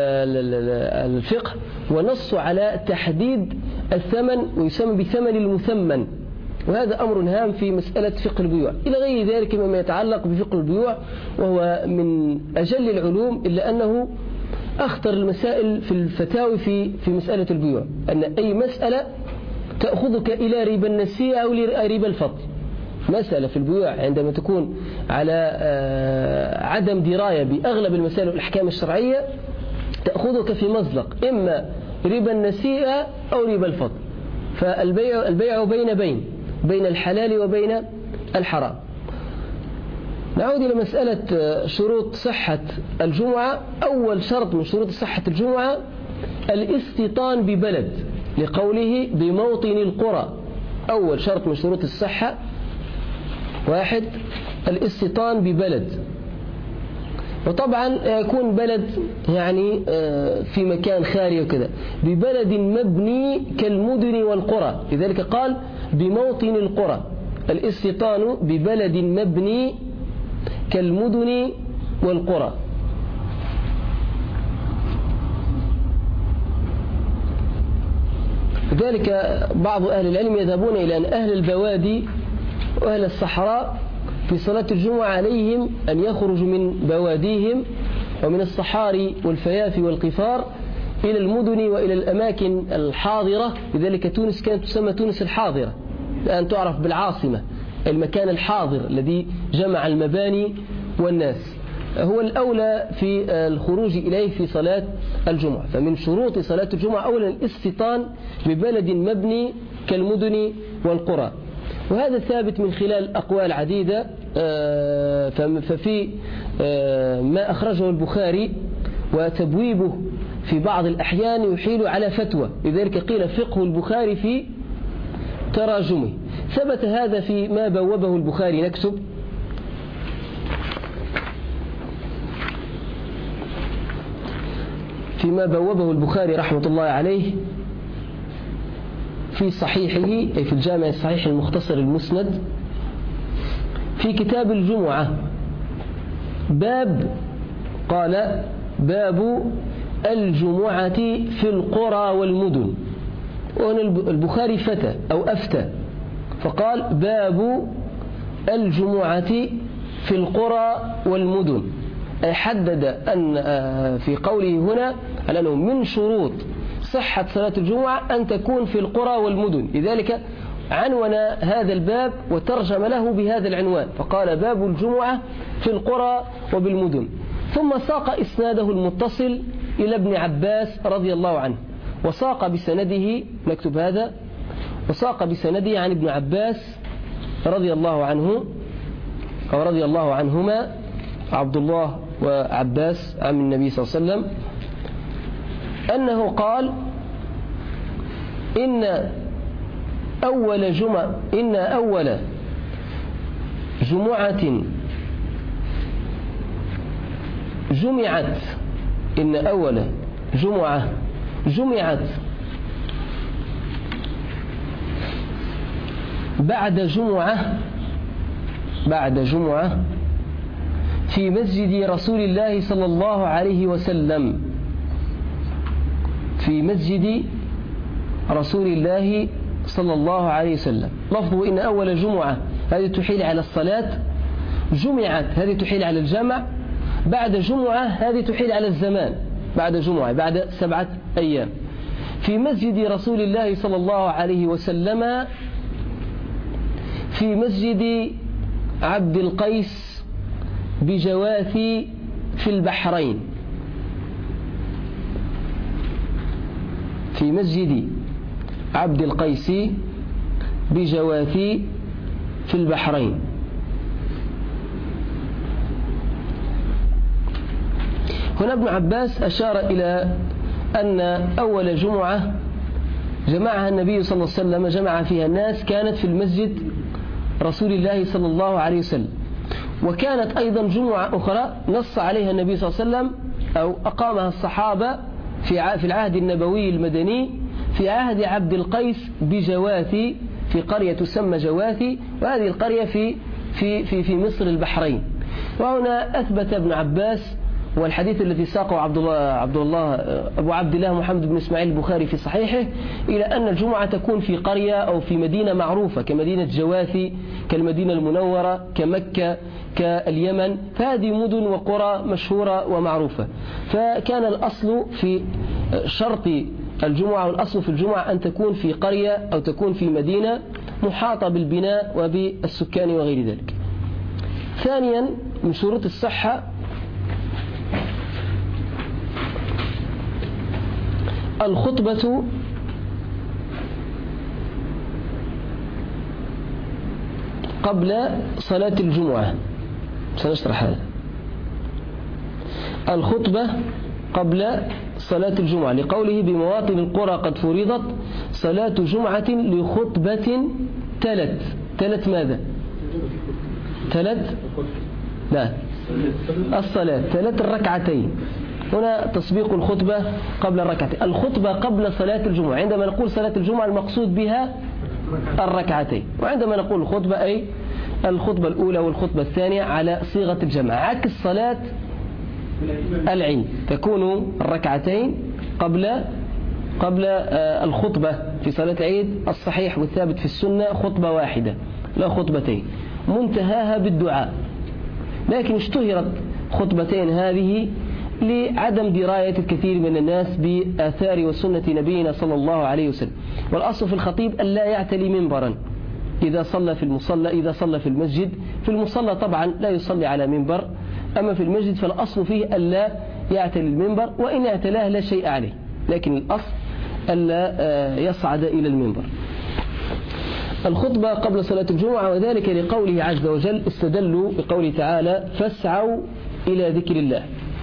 الفقه ونصوا على تحديد الثمن ويسمى بثمن المثمن، وهذا أمر هام في مسألة فقه البيوع، إلى غير ذلك مما يتعلق بفقه البيوع وهو من أجل العلوم، إلا أنه أخطر المسائل في الفتاوي في في مسألة البيوع، أن أي مسألة تأخذك إلى ربا النسيئة أو ربا الفضل. مسألة في البيوع عندما تكون على عدم دراية بأغلب المسائل والأحكام الشرعية تأخذك في مزلق إما ربا النسيئة أو ربا الفضل، فالبيع البيع بين بين بين الحلال وبين الحرام. نعود إلى مسألة شروط صحة الجمعة. أول شرط من شروط صحة الجمعة الاستيطان ببلد، لقوله بموطن القرى. أول شرط من شروط الصحة واحد الاستيطان ببلد، وطبعا يكون بلد يعني في مكان خالي وكذا، ببلد مبني كالمدن والقرى، لذلك قال بموطن القرى. الاستيطان ببلد مبني كالمدن والقرى. لذلك بعض أهل العلم يذهبون إلى أن أهل البوادي وأهل الصحراء في صلاة الجمعة عليهم أن يخرجوا من بواديهم ومن الصحاري والفيافي والقفار إلى المدن وإلى الأماكن الحاضرة. لذلك تونس كانت تسمى تونس الحاضرة، الآن تعرف بالعاصمة، المكان الحاضر الذي جمع المباني والناس، هو الأولى في الخروج إليه في صلاة الجمعة. فمن شروط صلاة الجمعة أولا الاستيطان ببلد مبني كالمدن والقرى، وهذا ثابت من خلال أقوال عديدة. ففي ما أخرجه البخاري وتبويبه في بعض الأحيان يحيل على فتوى، لذلك قيل فقه البخاري في تراجمه. ثبت هذا في ما بوبه البخاري، نكتب فيما بوبه البخاري رحمة الله عليه في صحيحه، أي في الجامع الصحيح المختصر المسند، في كتاب الجمعة، باب قال باب الجمعة في القرى والمدن. وهنا البخاري فتى أو أفتى فقال باب الجمعة في القرى والمدن، أي حدد أن في قوله هنا على أنه من شروط صحة صلاة الجمعة أن تكون في القرى والمدن، لذلك عنون هذا الباب وترجم له بهذا العنوان، فقال باب الجمعة في القرى وبالمدن. ثم ساق إسناده المتصل إلى ابن عباس رضي الله عنه، وساق بسنده، نكتب هذا، وساق بسنده عن ابن عباس رضي الله عنه أو رضي الله عنهما، عبد الله وعباس عم النبي صلى الله عليه وسلم، أنه قال إن أول جمعة إن أول جمعة جمعت إن أول جمعة جمعت بعد جمعة بعد جمعة في مسجد رسول الله صلى الله عليه وسلم في مسجد رسول الله صلى الله عليه وسلم. لفظه إن أول جمعة هذه تحيل على الصلاة، جمعت هذه تحيل على الجمع، بعد جمعة هذه تحيل على الزمان، بعد جمعة بعد سبعة أيام. في مسجد رسول الله صلى الله عليه وسلم في مسجد عبد القيس بجواثي في البحرين، في مسجد عبد القيس بجواثي في البحرين. هنا ابن عباس أشار إلى أن أول جمعة جمعها النبي صلى الله عليه وسلم، جمع فيها الناس، كانت في المسجد رسول الله صلى الله عليه وسلم. وكانت أيضا جمعة أخرى نص عليها النبي صلى الله عليه وسلم أو أقامها الصحابة في العهد النبوي المدني في عهد عبد القيس بجواثي، في قرية تسمى جواثي، وهذه القرية في في في في مصر البحرين. وهنا أثبت ابن عباس، والحديث الذي ساقه عبد الله عبد الله أبو عبد الله محمد بن إسماعيل البخاري في صحيحه، إلى أن الجمعة تكون في قرية أو في مدينة معروفة كمدينة جواثي، كالمدينة المنورة، كمكة، كاليمن، فهذه مدن وقرى مشهورة ومعروفة. فكان الأصل في شرط الجمعة والأصل في الجمعة أن تكون في قرية أو تكون في مدينة محاطة بالبناء وبالسكان وغير ذلك. ثانيا من شروط الصحة الخطبة قبل صلاة الجمعة. سنشرح هذا. الخطبة قبل صلاة الجمعة لقوله بمواطن القرى قد فرضت صلاة جمعة لخطبة تلت. تلت ماذا؟ تلت لا الصلاة تلت الركعتين. هنا تسبيق الخطبة قبل الركعتين. الخطبة قبل صلاة الجمعة، عندما نقول صلاة الجمعة المقصود بها الركعتين، وعندما نقول الخطبة أي الخطبة الأولى والخطبة الثانية على صيغة الجمع. عكس صلاة العيد تكون الركعتين قبل قبل الخطبة. في صلاة العيد الصحيح والثابت في السنة خطبة واحدة لا خطبتين، منتهاها بالدعاء. لكن اشتهرت خطبتين هذه لعدم دراية الكثير من الناس بآثار وسنة نبينا صلى الله عليه وسلم. والأصل في الخطيب أن لا يعتلي منبرا إذا صلى في المصلى، إذا صلى في المسجد. في المصلى طبعا لا يصلي على منبر، أما في المسجد فالأصل فيه ألا يعتلي المنبر، وإن اعتلاه لا شيء عليه، لكن الأصل ألا يصعد إلى المنبر. الخطبة قبل صلاة الجمعة، وذلك لقوله عز وجل، استدلوا بقوله تعالى فاسعوا إلى ذكر الله.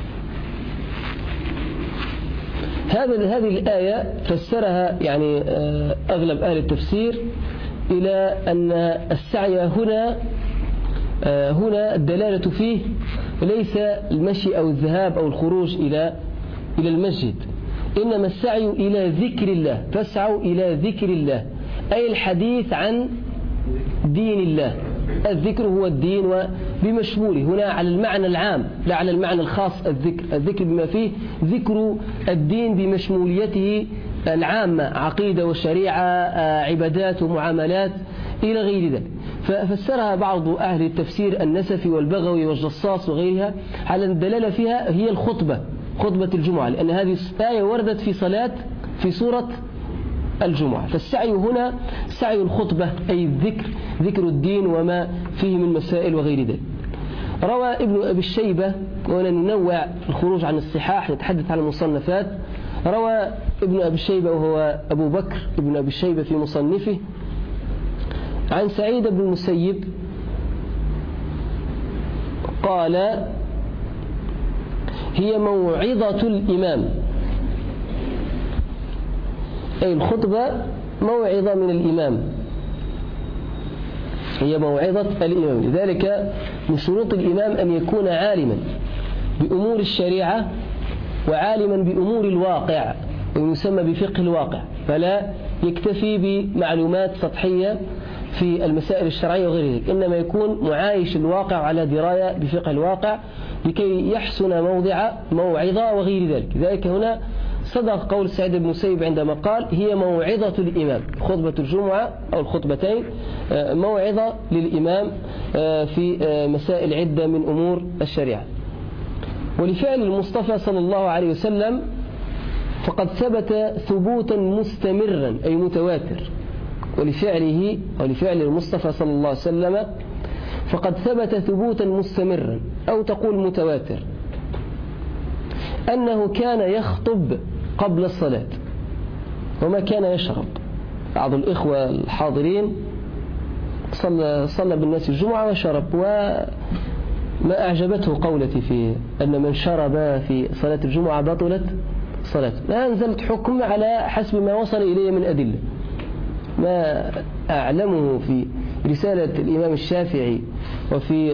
هذا هذه الآية فسرها يعني أغلب أهل التفسير إلى أن السعي هنا هنا الدلالة فيه ليس المشي أو الذهاب أو الخروج إلى إلى المسجد، إنما السعي إلى ذكر الله. فاسعوا إلى ذكر الله أي الحديث عن دين الله. الذكر هو الدين وبمشموله، هنا على المعنى العام لا على المعنى الخاص. الذكر الذكر بما فيه ذكر الدين بمشموليته العامة، عقيدة وشريعة، عبادات ومعاملات إلى غير ذلك. ففسرها بعض أهل التفسير النسفي والبغوي والجصاص وغيرها على الدلالة فيها هي الخطبة، خطبة الجمعة، لأن هذه الآية وردت في صلاة في سورة الجمعة. فالسعي هنا سعي الخطبة أي الذكر، ذكر الدين وما فيه من مسائل وغير ذلك. روى ابن أبي الشيبة، وأنا ننوع الخروج عن الصحاح نتحدث عن المصنفات. روى ابن أبي الشيبة وهو أبو بكر ابن أبي الشيبة في مصنفه عن سعيد بن المسيب قال هي موعظة الإمام، أي الخطبة موعظة من الإمام، هي موعظة الإمام. لذلك من شروط الإمام أن يكون عالما بأمور الشريعة وعالما بأمور الواقع، ويسمى بفقه الواقع، فلا يكتفي بمعلومات سطحية في المسائل الشرعية وغير ذلك، إنما يكون معايش الواقع على دراية بفقه الواقع لكي يحسن موضع موعظة وغير ذلك. لذلك هنا صدق قول سعيد بن المسيب عندما قال هي موعظة الإمام، خطبة الجمعة أو الخطبتين موعظة للإمام في مسائل عدة من أمور الشريعة. ولفعل المصطفى صلى الله عليه وسلم فقد ثبت ثبوتا مستمرا أي متواتر، ولفعله أو لفعل المصطفى صلى الله عليه وسلم فقد ثبت ثبوتا مستمرا أو تقول متواتر أنه كان يخطب قبل الصلاة وما كان يشرب. بعض الإخوة الحاضرين صلى, صلى بالناس الجمعة وشرب، وما أعجبته قولتي في أن من شرب في صلاة الجمعة بطلت صلاة. لا أنزلت حكم على حسب ما وصل إليه من أدلة. ما أعلمه في رسالة الإمام الشافعي وفي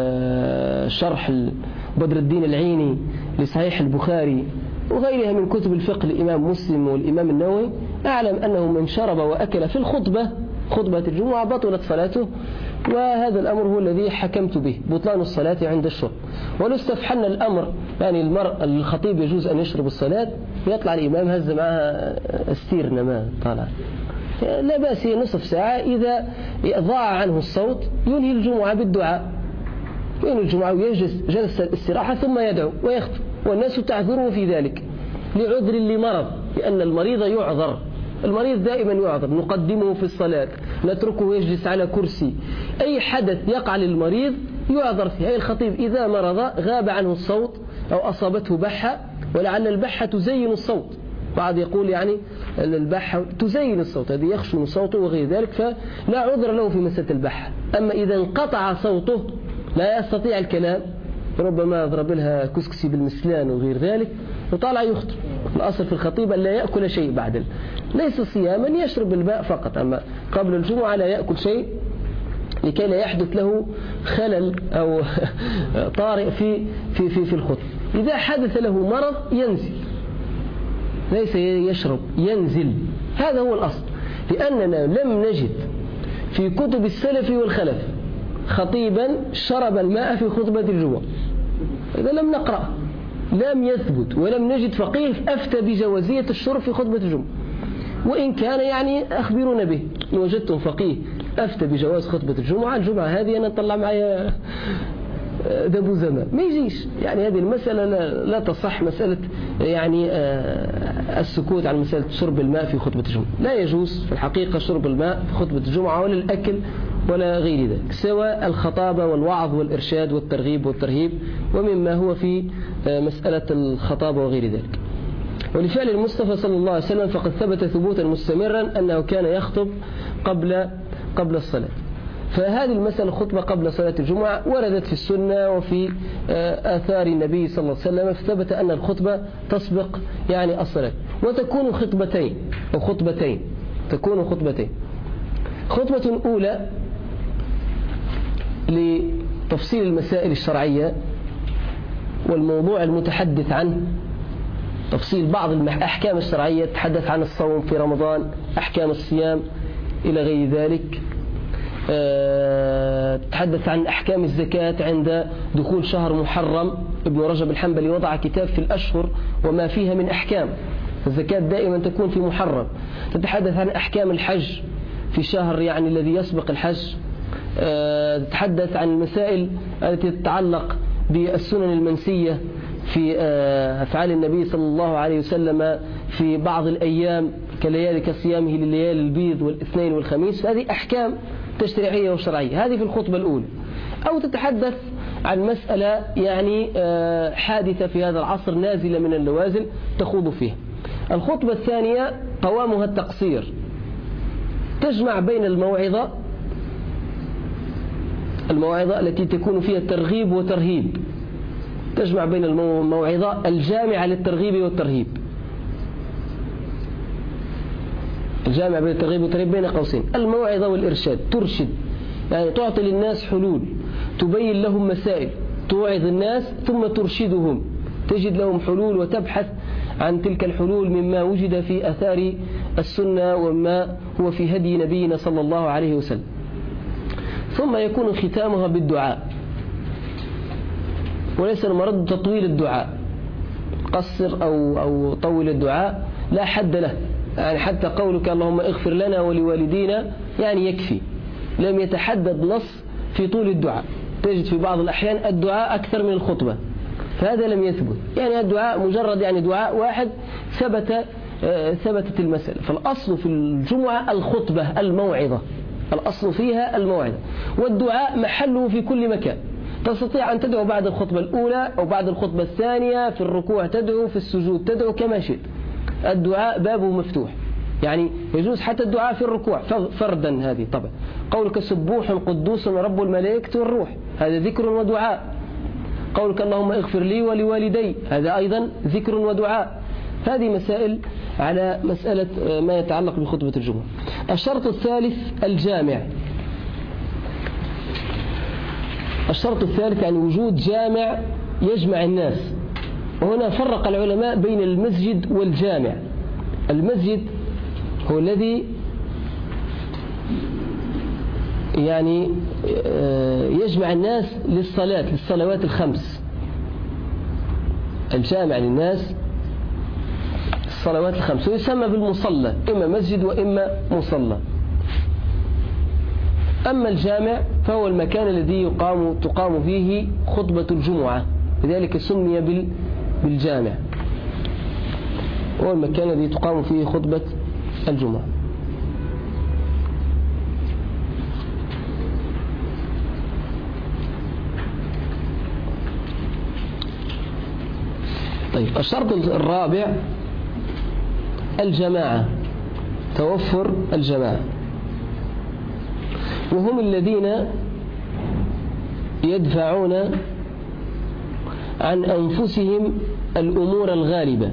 شرح بدر الدين العيني لصحيح البخاري وغيرها من كتب الفقه الإمام مسلم والإمام النووي، أعلم أنه من شرب وأكل في الخطبة خطبة الجمعة بطلت صلاته، وهذا الأمر هو الذي حكمت به بطلان الصلاة عند الشرب. ولو استفحلنا الأمر يعني المرء الخطيب يجوز أن يشرب الصلاة، يطلع الإمام هز معها استيرنا ما طالع، لا بأس نصف ساعة إذا ضاع عنه الصوت ينهي الجمعة بالدعاء، ينهي الجمعة ويجلس جلسة الاستراحة ثم يدعو ويخطب، والناس تعذره في ذلك لعذر لمرض، لأن المريض يعذر، المريض دائما يعذر، نقدمه في الصلاة، نتركه يجلس على كرسي، أي حدث يقع للمريض يعذر فيه. أي الخطيب إذا مرض غاب عنه الصوت أو أصابته بحة، ولعل البحة تزين الصوت، بعض يقول يعني البحة تزين الصوت، هذه يخشن صوته وغير ذلك، فلا عذر له في مسألة البحة. أما إذا انقطع صوته لا يستطيع الكلام، ربما يضرب لها كسكسي بالمسلان وغير ذلك وطالع يخطب. الأصل في الخطيب أن لا يأكل شيء بعد، ليس صياما يشرب الماء فقط، أما قبل الجمعة لا يأكل شيء لكي لا يحدث له خلل أو طارئ في في في في الخطب. إذا حدث له مرض ينزل، ليس يشرب، ينزل، هذا هو الأصل. لأننا لم نجد في كتب السلف والخلف خطيبا شرب الماء في خطبة الجمعة، إذا لم نقرأ لم يثبت، ولم نجد فقيه أفتى بجوازية الشرب في خطبة الجمعة، وإن كان يعني أخبرونا به، إن وجدتم فقيه أفتى بجواز خطبة الجمعة، الجمعة هذه أنا أطلع معي ذبو زمان ما يجيش، يعني هذه المسألة لا, لا تصح، مسألة يعني السكوت عن مسألة شرب الماء في خطبة الجمعة، لا يجوز في الحقيقة شرب الماء في خطبة الجمعة ولا الأكل ولا غير ذلك، سواء الخطابة والوعظ والإرشاد والترغيب والترهيب ومما هو في مسألة الخطابة وغير ذلك. ولفعل المصطفى صلى الله عليه وسلم فقد ثبت ثبوتا مستمرا أنه كان يخطب قبل قبل الصلاة. فهذه المسألة خطبة قبل صلاة الجمعة وردت في السنة وفي آثار النبي صلى الله عليه وسلم، فثبت أن الخطبة تسبق يعني الصلاة، وتكون خطبتين أو خطبتين تكون خطبتين خطبة أولى لتفصيل المسائل الشرعية والموضوع المتحدث عنه، تفصيل بعض الأحكام الشرعية، تحدث عن الصوم في رمضان، أحكام الصيام إلى غير ذلك، أه تحدث عن أحكام الزكاة عند دخول شهر محرم. ابن رجب الحنبلي وضع كتاب في الأشهر وما فيها من أحكام، الزكاة دائما تكون في محرم. تتحدث عن أحكام الحج في شهر يعني الذي يسبق الحج، أه تتحدث عن المسائل التي تتعلق بالسنن المنسية في أفعال النبي صلى الله عليه وسلم في بعض الأيام كليالي كصيامه لليالي البيض والاثنين والخميس، هذه أحكام تشريعية وشرعية، هذه في الخطبة الأولى. أو تتحدث عن مسألة يعني حادثة في هذا العصر نازلة من اللوازل تخوض فيها. الخطبة الثانية قوامها التقصير، تجمع بين الموعظة الموعظة التي تكون فيها ترغيب وترهيب، تجمع بين الموعظة الجامعة للترغيب والترهيب، الجامعة بين الترغيب والترهيب بين قوسين، الموعظة والإرشاد، ترشد يعني تعطي للناس حلول، تبين لهم مسائل، توعظ الناس ثم ترشدهم، تجد لهم حلول وتبحث عن تلك الحلول مما وجد في أثار السنة وما هو في هدي نبينا صلى الله عليه وسلم. ثم يكون ختامها بالدعاء، وليس المرض تطويل الدعاء، قصر أو, أو طول الدعاء لا حد له، يعني حتى قولك اللهم اغفر لنا ولوالدينا يعني يكفي، لم يتحدد نص في طول الدعاء. تجد في بعض الأحيان الدعاء أكثر من الخطبة، فهذا لم يثبت، يعني الدعاء مجرد يعني دعاء واحد ثبت ثبتت المسألة. فالأصل في الجمعة الخطبة الموعظة، الأصل فيها الموعظة، والدعاء محله في كل مكان. تستطيع أن تدعو بعد الخطبة الأولى أو بعد الخطبة الثانية، في الركوع تدعو، في السجود تدعو، كما شئت. الدعاء بابه مفتوح، يعني يجوز حتى الدعاء في الركوع فردا. هذه طبعا قولك سبوح قدوس رب الملائكة والروح، هذا ذكر ودعاء. قولك اللهم اغفر لي ولوالدي، هذا أيضا ذكر ودعاء. هذه مسائل على مسألة ما يتعلق بخطبة الجمعة. الشرط الثالث الجامع. الشرط الثالث يعني وجود جامع يجمع الناس، وهنا فرق العلماء بين المسجد والجامع. المسجد هو الذي يعني يجمع الناس للصلاة، للصلوات الخمس. الجامع للناس الصلوات الخمس، ويسمى بالمصلى، إما مسجد وإما مصلى. أما الجامع فهو المكان الذي يقام تقام فيه خطبة الجمعة، لذلك سمي بالجامع، هو المكان الذي تقام فيه خطبة الجمعة. طيب، الشرط الرابع الجماعة، توفر الجماعة، وهم الذين يدفعون عن أنفسهم الأمور الغالبة،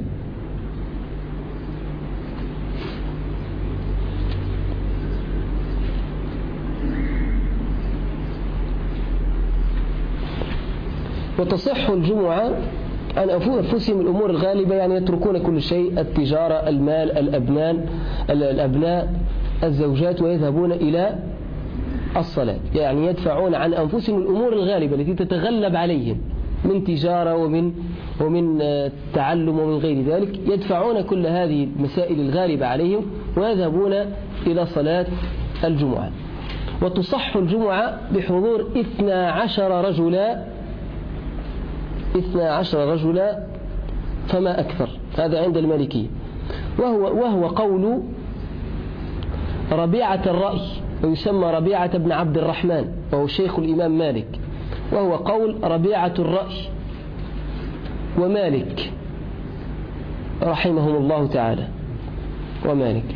وتصح الجمعة عن أنفسهم الأمور الغالبة، يعني يتركون كل شيء، التجارة، المال، الأبنان الأبناء، الزوجات، ويذهبون إلى الصلاة. يعني يدفعون عن أنفسهم الأمور الغالبة التي تتغلب عليهم من تجارة ومن ومن تعلم ومن غير ذلك، يدفعون كل هذه المسائل الغالبة عليهم ويذهبون إلى صلاة الجمعة. وتصح الجمعة بحضور اثنا عشر رجلا، اثنا عشر رجلا فما أكثر، هذا عند المالكية، وهو, وهو قول ربيعة الرأي، ويسمى ربيعة بن عبد الرحمن، وهو شيخ الإمام مالك، وهو قول ربيعة الرأي ومالك رحمهم الله تعالى ومالك.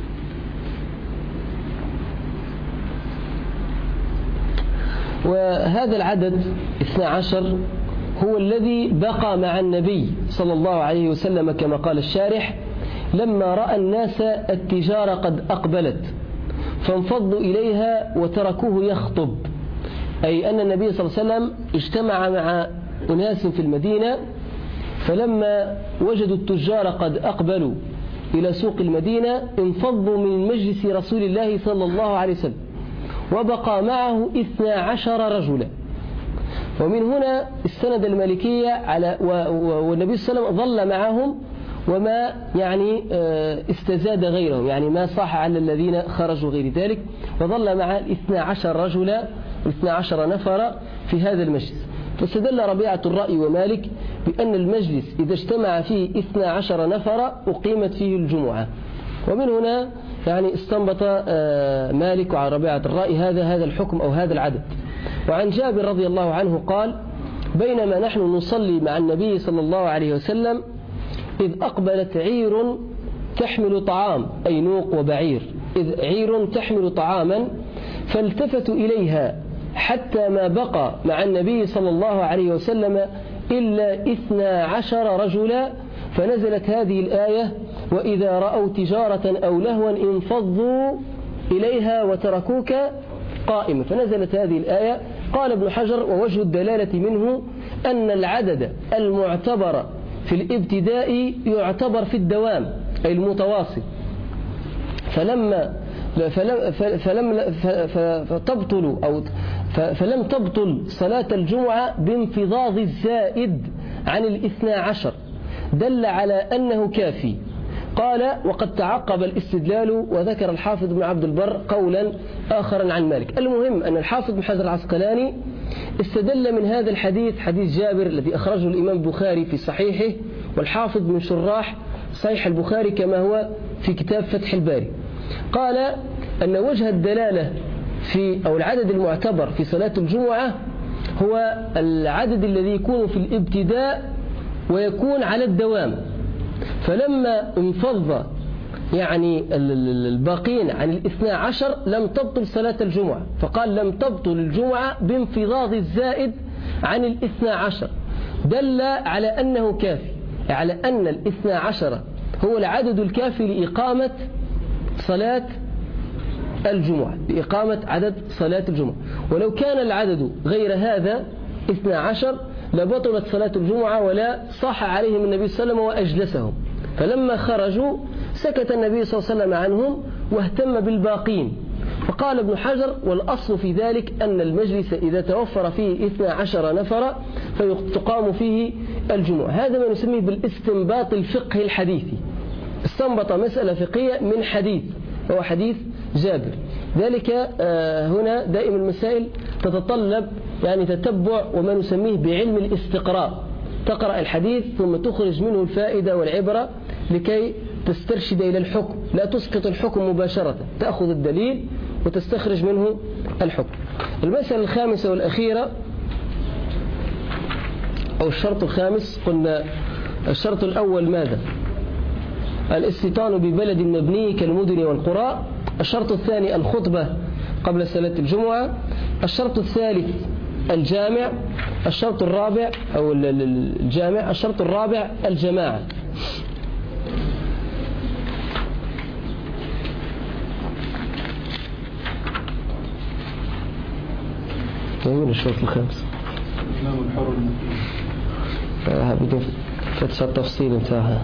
وهذا العدد اثنا عشر هو الذي بقى مع النبي صلى الله عليه وسلم، كما قال الشارح: لما رأى الناس التجارة قد أقبلت فانفضوا إليها وتركوه يخطب، أي أن النبي صلى الله عليه وسلم اجتمع مع أناس في المدينة، فلما وجدوا التجار قد أقبلوا إلى سوق المدينة انفضوا من مجلس رسول الله صلى الله عليه وسلم، وبقى معه اثنا عشر رجلا. ومن هنا استند المالكية على والنبي صلى الله عليه وسلم ظل معهم، وما يعني استزاد غيرهم، يعني ما صاح على الذين خرجوا غير ذلك، وظل مع الاثنى عشر رجلا الاثنى عشر نفر في هذا المجلس. فاستدل ربيعة الرأي ومالك بأن المجلس إذا اجتمع فيه اثنى عشر نفر أقيمت فيه الجمعة. ومن هنا يعني استنبط مالك وعن ربيعة الرأي هذا هذا الحكم أو هذا العدد. وعن جابر رضي الله عنه قال: بينما نحن نصلي مع النبي صلى الله عليه وسلم إذ أقبلت عير تحمل طعام، أي نوق وبعير، إذ عير تحمل طعاما، فالتفتوا إليها حتى ما بقى مع النبي صلى الله عليه وسلم إلا اثنا عشر رجلا، فنزلت هذه الآية: وإذا رأوا تجارة أو لهوا انفضوا إليها وتركوك قائمة. فنزلت هذه الآية. قال ابن حجر: ووجه الدلالة منه أن العدد المعتبر في الابتداء يعتبر في الدوام، أي المتواصل، فلما فلم, فلم فتبطل أو فلم تبطل صلاة الجمعة بانفضاض الزائد عن الاثنى عشر، دل على أنه كافي. قال: وقد تعقب الاستدلال، وذكر الحافظ بن عبد البر قولا آخرا عن مالك. المهم أن الحافظ بن حجر العسقلاني استدل من هذا الحديث، حديث جابر الذي أخرجه الإمام البخاري في صحيحه، والحافظ من شراح صحيح البخاري كما هو في كتاب فتح الباري. قال أن وجه الدلالة في أو العدد المعتبر في صلاة الجمعة هو العدد الذي يكون في الابتداء ويكون على الدوام. فلما انفض يعني الباقين عن الاثنى عشر لم تبطل صلاة الجمعة، فقال: لم تبطل الجمعة بانفضاض الزائد عن الاثنى عشر، دل على أنه كافي، على أن الاثنى عشر هو العدد الكافي لإقامة صلاة الجمعة، لإقامة عدد صلاة الجمعة. ولو كان العدد غير هذا اثنى عشر لبطلت صلاة الجمعة ولا صاح عليهم النبي صلى الله عليه وسلم وأجلسهم. فلما خرجوا سكت النبي صلى الله عليه وسلم عنهم واهتم بالباقين. فقال ابن حجر: والأصل في ذلك أن المجلس إذا توفر فيه اثنى عشر نفر فتقام فيه الجمعة. هذا ما نسميه بالاستنباط الفقهي الحديثي. استنبط مسألة فقهية من حديث، هو حديث جابر. ذلك هنا دائما المسائل تتطلب يعني تتبع وما نسميه بعلم الاستقراء. تقرأ الحديث ثم تخرج منه الفائدة والعبرة لكي تسترشد إلى الحكم، لا تسقط الحكم مباشرة، تأخذ الدليل وتستخرج منه الحكم. المسألة الخامسة والأخيرة أو الشرط الخامس، قلنا الشرط الأول ماذا؟ الاستيطان ببلد مبني كالمدن والقرى. الشرط الثاني الخطبة قبل صلاة الجمعة. الشرط الثالث الجامع. الشرط الرابع أو الجامع. الشرط الرابع الجماعة. من الشرط الخامس؟ الإمام الحر المقيم. آه بدون فتش التفصيل انتهى.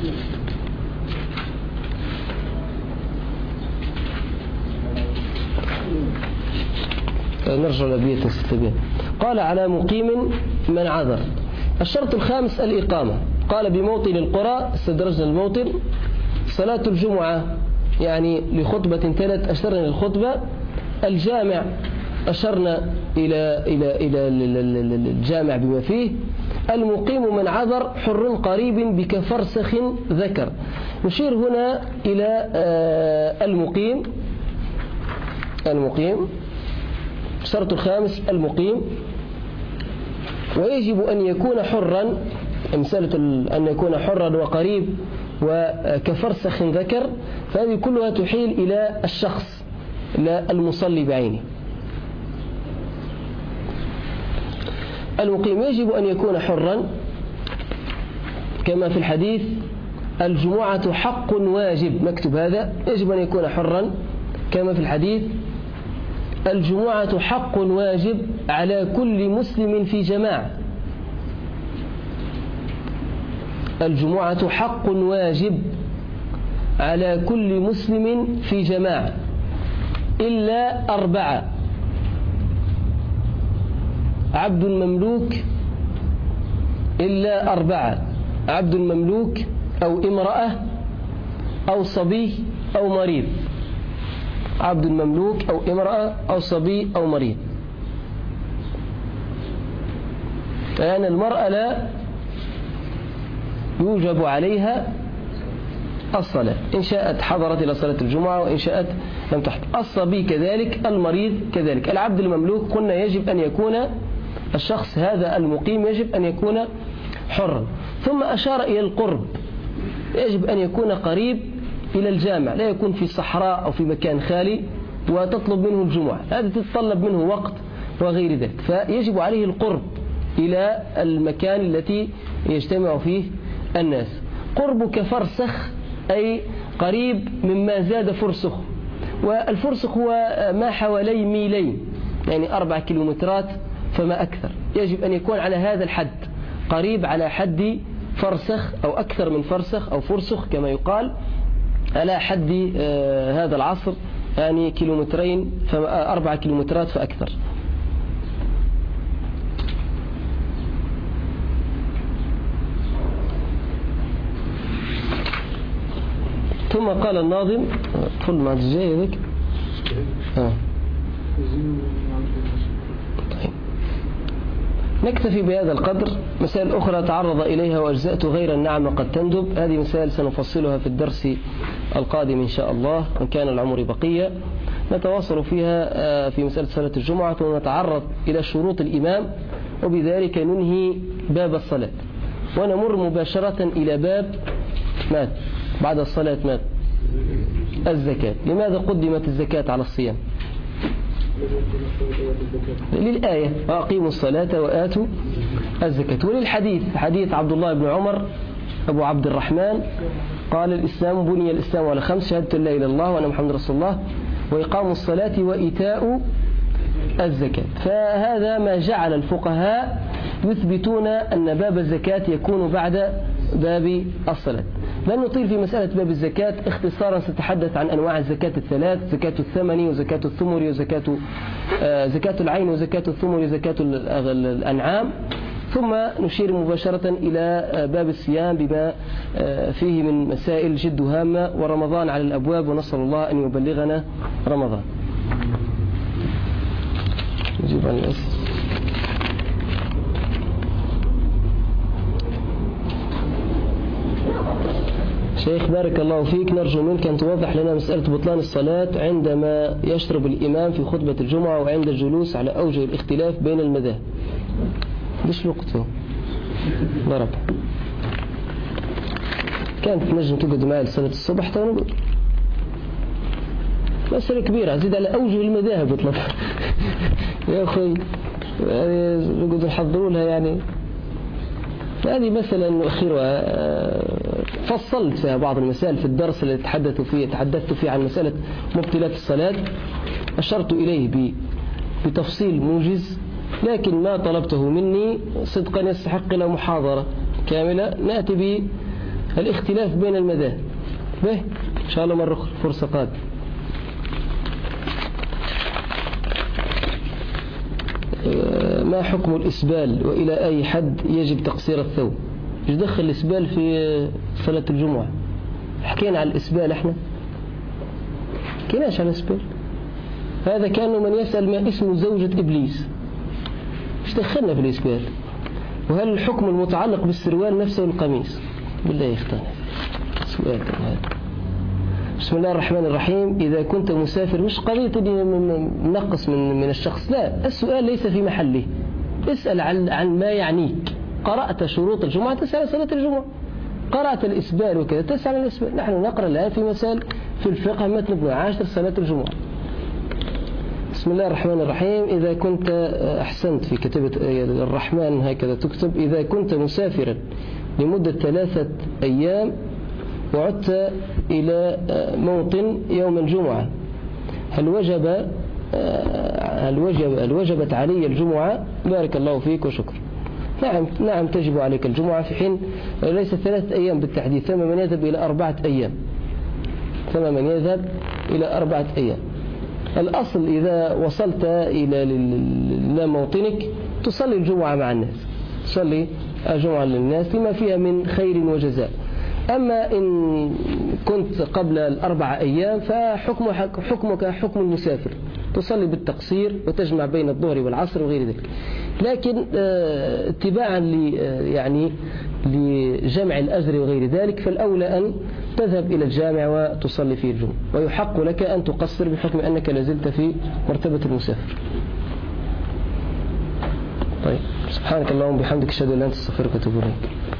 نرجع لبيت ستبين. قال: على مقيم من عذر. الشرط الخامس الإقامة. قال: بموطن القرى، استدرجنا الموطن. صلاة الجمعة يعني لخطبة ثلاث أشرنا للخطبة. الجامع أشرنا إلى إلى إلى الجامع بما فيه. المقيم من عذر حر قريب بكفرسخ ذكر. نشير هنا إلى المقيم. المقيم الشرط الخامس المقيم، ويجب أن يكون حرا. مسألة أن يكون حرا وقريب وكفرسخ ذكر، فهذه كلها تحيل إلى الشخص لا المصلي بعينه. المقيم يجب أن يكون حرا كما في الحديث: الجمعة حق واجب. نكتب هذا: يجب أن يكون حرا كما في الحديث: الجمعة حق واجب على كل مسلم في جماعة. الجمعة حق واجب على كل مسلم في جماعة إلا أربعة: عبد مملوك، إلا أربعة: عبد مملوك أو امرأة أو صبي أو مريض. عبد مملوك أو امرأة أو صبي أو مريض. لأن المرأة لا يوجب عليها الصلاة، إن شاءت حضرت إلى صلاة الجمعة وإن شاءت لم تحضر. الصبي كذلك، المريض كذلك. العبد المملوك قلنا يجب أن يكون الشخص هذا المقيم يجب أن يكون حرا. ثم أشار إلى القرب، يجب أن يكون قريب إلى الجامع، لا يكون في صحراء أو في مكان خالي وتطلب منه الجمعة، هذا تتطلب منه وقت وغير ذلك، فيجب عليه القرب إلى المكان التي يجتمع فيه الناس. قرب كفرسخ أي قريب مما زاد فرسخ، والفرسخ هو ما حوالي ميلين يعني أربع كيلومترات فما أكثر. يجب أن يكون على هذا الحد، قريب على حد فرسخ أو أكثر من فرسخ أو فرسخ كما يقال، على حد هذا العصر يعني كيلومترين أربعة كيلومترات فأكثر. ثم قال الناظم كل ما جاي ذلك آه. طيب. نكتفي بهذا القدر. مسائل أخرى تعرض إليها وأجزأت غير النعم قد تندب، هذه مسائل سنفصلها في الدرس القادم إن شاء الله إن كان العمر بقية. نتواصل فيها في مسألة صلاة الجمعة ونتعرض إلى شروط الإمام، وبذلك ننهي باب الصلاة ونمر مباشرة إلى باب مات بعد الصلاة مات الزكاة. لماذا قدمت الزكاة على الصيام؟ للآية وأقيموا الصلاة وآتوا الزكاة، وللحديث حديث عبد الله بن عمر أبو عبد الرحمن قال الإسلام بني الإسلام على خمس: شهادة لا إله إلا الله وأن محمد رسول الله وإقام الصلاة وإيتاء الزكاة. فهذا ما جعل الفقهاء يثبتون أن باب الزكاة يكون بعد باب الصلاة. لن نطيل في مسألة باب الزكاة، اختصارا سنتحدث عن أنواع الزكاة الثلاث: زكاة الثمن وزكاة الثمر وزكاة آه زكاة العين وزكاة الثمر وزكاة الأنعام، ثم نشير مباشرة إلى باب الصيام بما فيه من مسائل جد هامة، ورمضان على الأبواب ونسأل الله أن يبلغنا رمضان. نجيب عن الأسئلة. شيخ بارك الله فيك، نرجو منك أن توضح لنا مسألة بطلان الصلاة عندما يشرب الإمام في خطبة الجمعة وعند الجلوس على أوجه الاختلاف بين المذاهب. ليش وقته ضرب كانت نجم تقعد معي لصلاة الصبح تونقول مسألة كبيرة زيد على أوجه المذاهب اطلب يا أخي نقعد نحضروا لها. يعني هذه مثلا أخيرها فصلت فيها بعض المسائل في الدرس اللي تحدثت فيه تحدثت فيه عن مسألة مبطلات الصلاة، أشرت إليه بتفصيل موجز، لكن ما طلبته مني صدقا يستحق له محاضرة كاملة نأتي بالاختلاف بين المذاهب به إن شاء الله مرة فرصة قادمة. ما حكم الإسبال وإلى أي حد يجب تقصير الثوب؟ ايش دخل الإسبال في صلاة الجمعة؟ حكينا عن الإسبال احنا حكيناش عن الإسبال. هذا كان من يسأل ما اسم زوجة إبليس، ايش دخلنا في الإسبال؟ وهل الحكم المتعلق بالسروال نفسه القميص؟ بالله يختار سؤال هذا. بسم الله الرحمن الرحيم. إذا كنت مسافر، مش قضية نقص من من الشخص، لا، السؤال ليس في محله، اسأل عن عن ما يعنيك. قرأت شروط الجمعة تسأل صلاة الجمعة، قرأت الإسبال وكذا تسأل عن الإسبال. نحن نقرأ الآن في مسائل في الفقه متن ابن عاشر صلاة الجمعة. بسم الله الرحمن الرحيم. إذا كنت أحسنت في كتابة الرحمن هكذا تكتب: إذا كنت مسافرا لمدة ثلاثة أيام وعدت إلى موطن يوم الجمعة، هل وجب هل وجب هل وجبت علي الجمعة؟ بارك الله فيك وشكر. نعم نعم تجب عليك الجمعة، في حين ليس ثلاثة أيام بالتحديد، ثم من يذهب إلى أربعة أيام ثم من يذهب إلى أربعة أيام. الأصل إذا وصلت إلى موطنك تصلي الجمعة مع الناس، تصلي الجمعة للناس لما فيها من خير وجزاء. أما إن كنت قبل الأربع أيام فحكمك حكمك حكم المسافر، تصلي بالتقصير وتجمع بين الظهر والعصر وغير ذلك. لكن اتباعا ل يعني لجمع الأجر وغير ذلك، فالأولى أن تذهب إلى الجامع وتصلي فيه الجمعة، ويحق لك أن تقصر بحكم أنك لازلت في مرتبة المسافر. طيب، سبحانك اللهم وبحمدك أشهد أن لا إله إلا أنت أستغفرك وأتوب إليك.